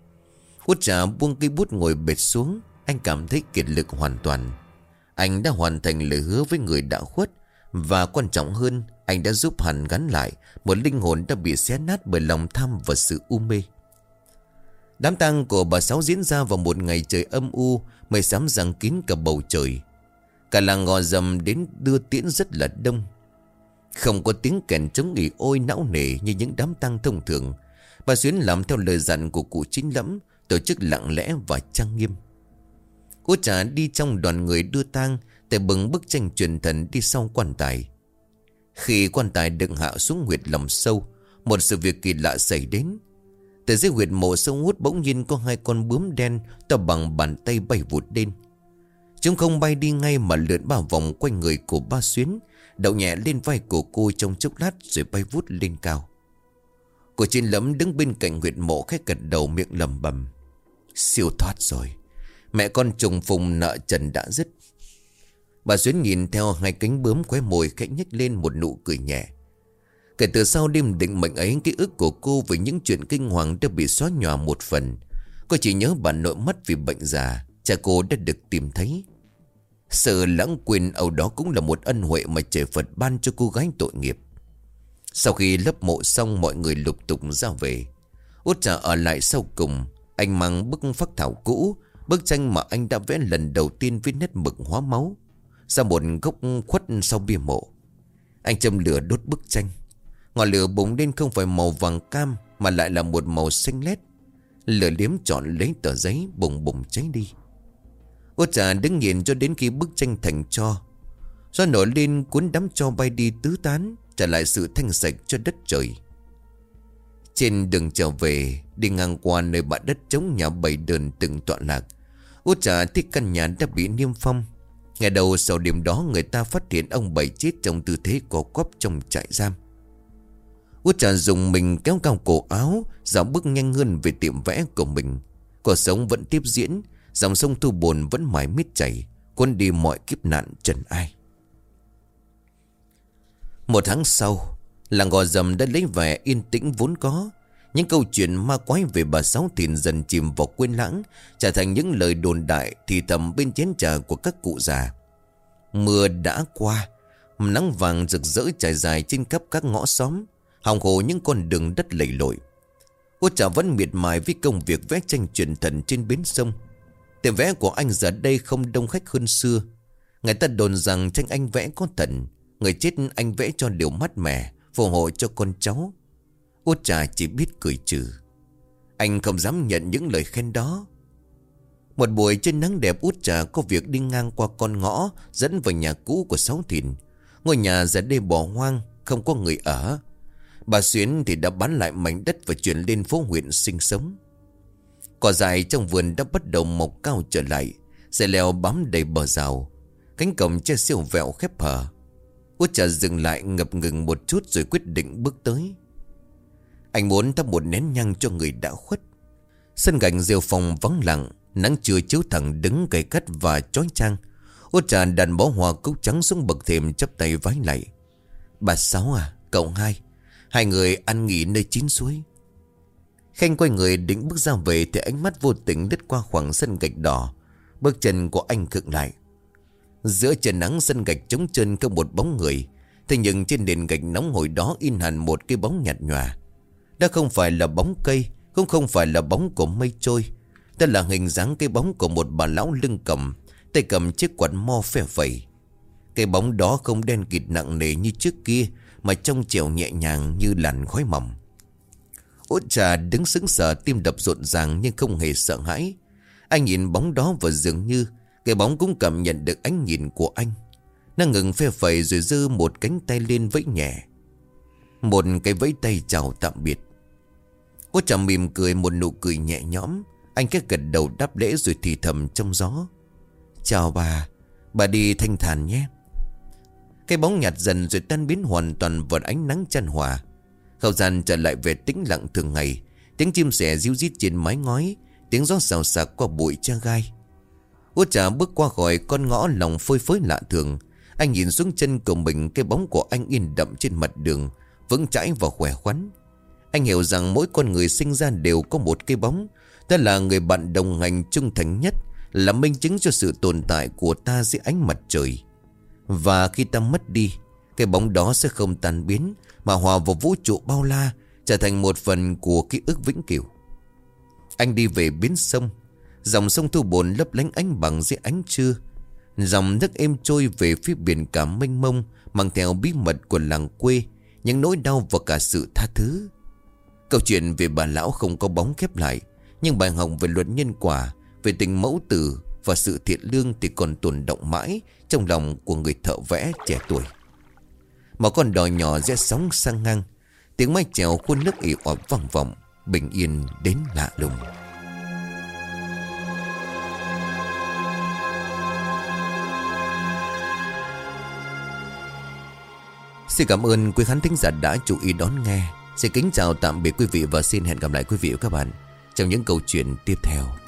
Út Trà buông cây bút ngồi bệt xuống. Anh cảm thấy kiệt lực hoàn toàn. Anh đã hoàn thành lời hứa với người đã khuất, và quan trọng hơn, anh đã giúp hắn gắn lại một linh hồn đã bị xé nát bởi lòng tham và sự u mê. Đám tang của bà Sáu diễn ra vào một ngày trời âm u, mây xám giăng kín cả bầu trời. Cả làng Gò Dầm đến đưa tiễn rất là đông. Không có tiếng kèn trống ỉ ôi não nề như những đám tang thông thường. Bà Xuyến làm theo lời dặn của cụ Chín Lẫm, tổ chức lặng lẽ và trang nghiêm. Út Trà đi trong đoàn người đưa tang, tay bừng bức tranh truyền thần đi sau quan tài. Khi quan tài được hạ xuống huyệt lòng sâu, một sự việc kỳ lạ xảy đến. Từ dưới huyệt mộ sâu hút bỗng nhiên có hai con bướm đen to bằng bàn tay bay vụt lên. Chúng không bay đi ngay mà lượn ba vòng quanh người của ba Xuyến, đậu nhẹ lên vai của cô trong chốc lát rồi bay vút lên cao. Cô Chín Lẫm đứng bên cạnh huyệt mộ khẽ gật đầu miệng lẩm bẩm. Siêu thoát rồi. Mẹ con trùng phùng nợ trần đã dứt. Bà Xuyến nhìn theo hai cánh bướm, khóe môi khẽ nhếch lên một nụ cười nhẹ. Kể từ sau đêm định mệnh ấy, ký ức của cô về những chuyện kinh hoàng đã bị xóa nhòa một phần. Cô chỉ nhớ bà nội mất vì bệnh già, cha cô đã được tìm thấy. Sự lãng quên âu đó cũng là một ân huệ mà trời Phật ban cho cô gái tội nghiệp. Sau khi lấp mộ xong, mọi người lục tục ra về. Út Trà ở lại sau cùng. Anh mang bức phác thảo cũ, bức tranh mà anh đã vẽ lần đầu tiên với nét mực hóa máu, ra một góc khuất sau bia mộ. Anh châm lửa đốt bức tranh. Ngọn lửa bùng lên không phải màu vàng cam, mà lại là một màu xanh lét. Lửa liếm trọn lấy tờ giấy, bùng bùng cháy đi. Út Trà đứng nhìn cho đến khi bức tranh thành tro. Gió nổi lên cuốn đám tro bay đi tứ tán, trả lại sự thanh sạch cho đất trời. Trên đường trở về, đi ngang qua nơi bãi đất trống nhà Bảy Đờn từng tọa lạc, Út Trà thấy căn nhà đã bị niêm phong. Ngày đầu sau đêm đó, người ta phát hiện ông Bảy chết trong tư thế co quắp trong trại giam. Út Trà dùng mình kéo cao cổ áo, dạo bước nhanh hơn về tiệm vẽ của mình. Cuộc sống vẫn tiếp diễn, dòng sông Thu Bồn vẫn mãi miết chảy, cuốn đi mọi kiếp nạn trần ai. Một tháng sau, làng Gò Dầm đã lấy vẻ yên tĩnh vốn có. Những câu chuyện ma quái về bà Sáu Thìn dần chìm vào quên lãng, trở thành những lời đồn đại thì thầm bên chén trà của các cụ già. Mưa đã qua, nắng vàng rực rỡ trải dài trên khắp các ngõ xóm, hòng hồ những con đường đất lầy lội. Út Trà vẫn miệt mài với công việc vẽ tranh truyền thần trên bến sông. Tiệm vẽ của anh giờ đây không đông khách hơn xưa. Người ta đồn rằng tranh anh vẽ có thần, người chết anh vẽ cho điều mát mẻ, phù hộ cho con cháu. Út Trà chỉ biết cười trừ. Anh không dám nhận những lời khen đó. Một buổi trên nắng đẹp, Út Trà có việc đi ngang qua con ngõ dẫn vào nhà cũ của Sáu Thìn. Ngôi nhà giờ đây bỏ hoang, không có người ở. Bà Xuyến thì đã bán lại mảnh đất và chuyển lên phố huyện sinh sống. Cỏ dại trong vườn đã bắt đầu mọc cao trở lại, dây leo bám đầy bờ rào. Cánh cổng che siêu vẹo khép hở. Út Trà dừng lại ngập ngừng một chút rồi quyết định bước tới. Anh muốn thắp một nén nhang cho người đã khuất. Sân gạch rêu phong vắng lặng, nắng trưa chiếu thẳng đứng cay cắt và chói chang. Út Trà đặt bó hoa cúc trắng xuống bậc thềm chắp tay vái lạy. Bà Sáu à, cậu hai người ăn nghỉ nơi chín suối. Khanh quay người định bước ra về thì ánh mắt vô tình đứt qua khoảng sân gạch đỏ. Bước chân của anh khựng lại. Giữa trời nắng sân gạch trống trơn có một bóng người. Thế nhưng trên nền gạch nóng hổi đó in hẳn một cái bóng nhạt nhòa. Đó không phải là bóng cây, cũng không phải là bóng của mây trôi. Đó là hình dáng cái bóng của một bà lão lưng cầm, tay cầm chiếc quạt mo phe phẩy. Cái bóng đó không đen kịt nặng nề như trước kia, mà trong trẻo nhẹ nhàng như làn khói mỏng. Út Trà đứng sững sờ, tim đập rộn ràng nhưng không hề sợ hãi. Anh nhìn bóng đó và dường như cái bóng cũng cảm nhận được ánh nhìn của anh. Nó ngừng phe phẩy rồi giơ một cánh tay lên vẫy nhẹ. Một cái vẫy tay chào tạm biệt. Út Trà mỉm cười một nụ cười nhẹ nhõm. Anh cái gật đầu đáp lễ rồi thì thầm trong gió: "Chào bà đi thanh thản nhé." Cái bóng nhạt dần rồi tan biến hoàn toàn vào ánh nắng chan hòa. Không gian trở lại về tĩnh lặng thường ngày. Tiếng chim sẻ ríu rít trên mái ngói, tiếng gió xào xạc qua bụi tre gai. Út Trà bước qua khỏi con ngõ lòng phơi phới lạ thường. Anh nhìn xuống chân của mình. Cái bóng của anh in đậm trên mặt đường, vững chãi và khỏe khoắn. Anh hiểu rằng mỗi con người sinh ra đều có một cái bóng. Đó là người bạn đồng hành trung thành nhất, là minh chứng cho sự tồn tại của ta dưới ánh mặt trời. Và khi ta mất đi, cái bóng đó sẽ không tan biến, mà hòa vào vũ trụ bao la, trở thành một phần của ký ức vĩnh cửu. Anh đi về bến sông. Dòng sông Thu Bồn lấp lánh ánh bằng dưới ánh trưa. Dòng nước êm trôi về phía biển cả mênh mông, mang theo bí mật của làng quê, những nỗi đau và cả sự tha thứ. Câu chuyện về bà lão không có bóng khép lại, nhưng bài học về luật nhân quả, về tình mẫu tử và sự thiện lương thì còn tồn động mãi trong lòng của người thợ vẽ trẻ tuổi. Một con đò nhỏ rẽ sóng sang ngang, tiếng mái chèo khuôn nước ỉ ỏi vang vọng, bình yên đến lạ lùng. Xin cảm ơn quý khán thính giả đã chú ý đón nghe. Xin kính chào tạm biệt quý vị và xin hẹn gặp lại quý vị và các bạn trong những câu chuyện tiếp theo.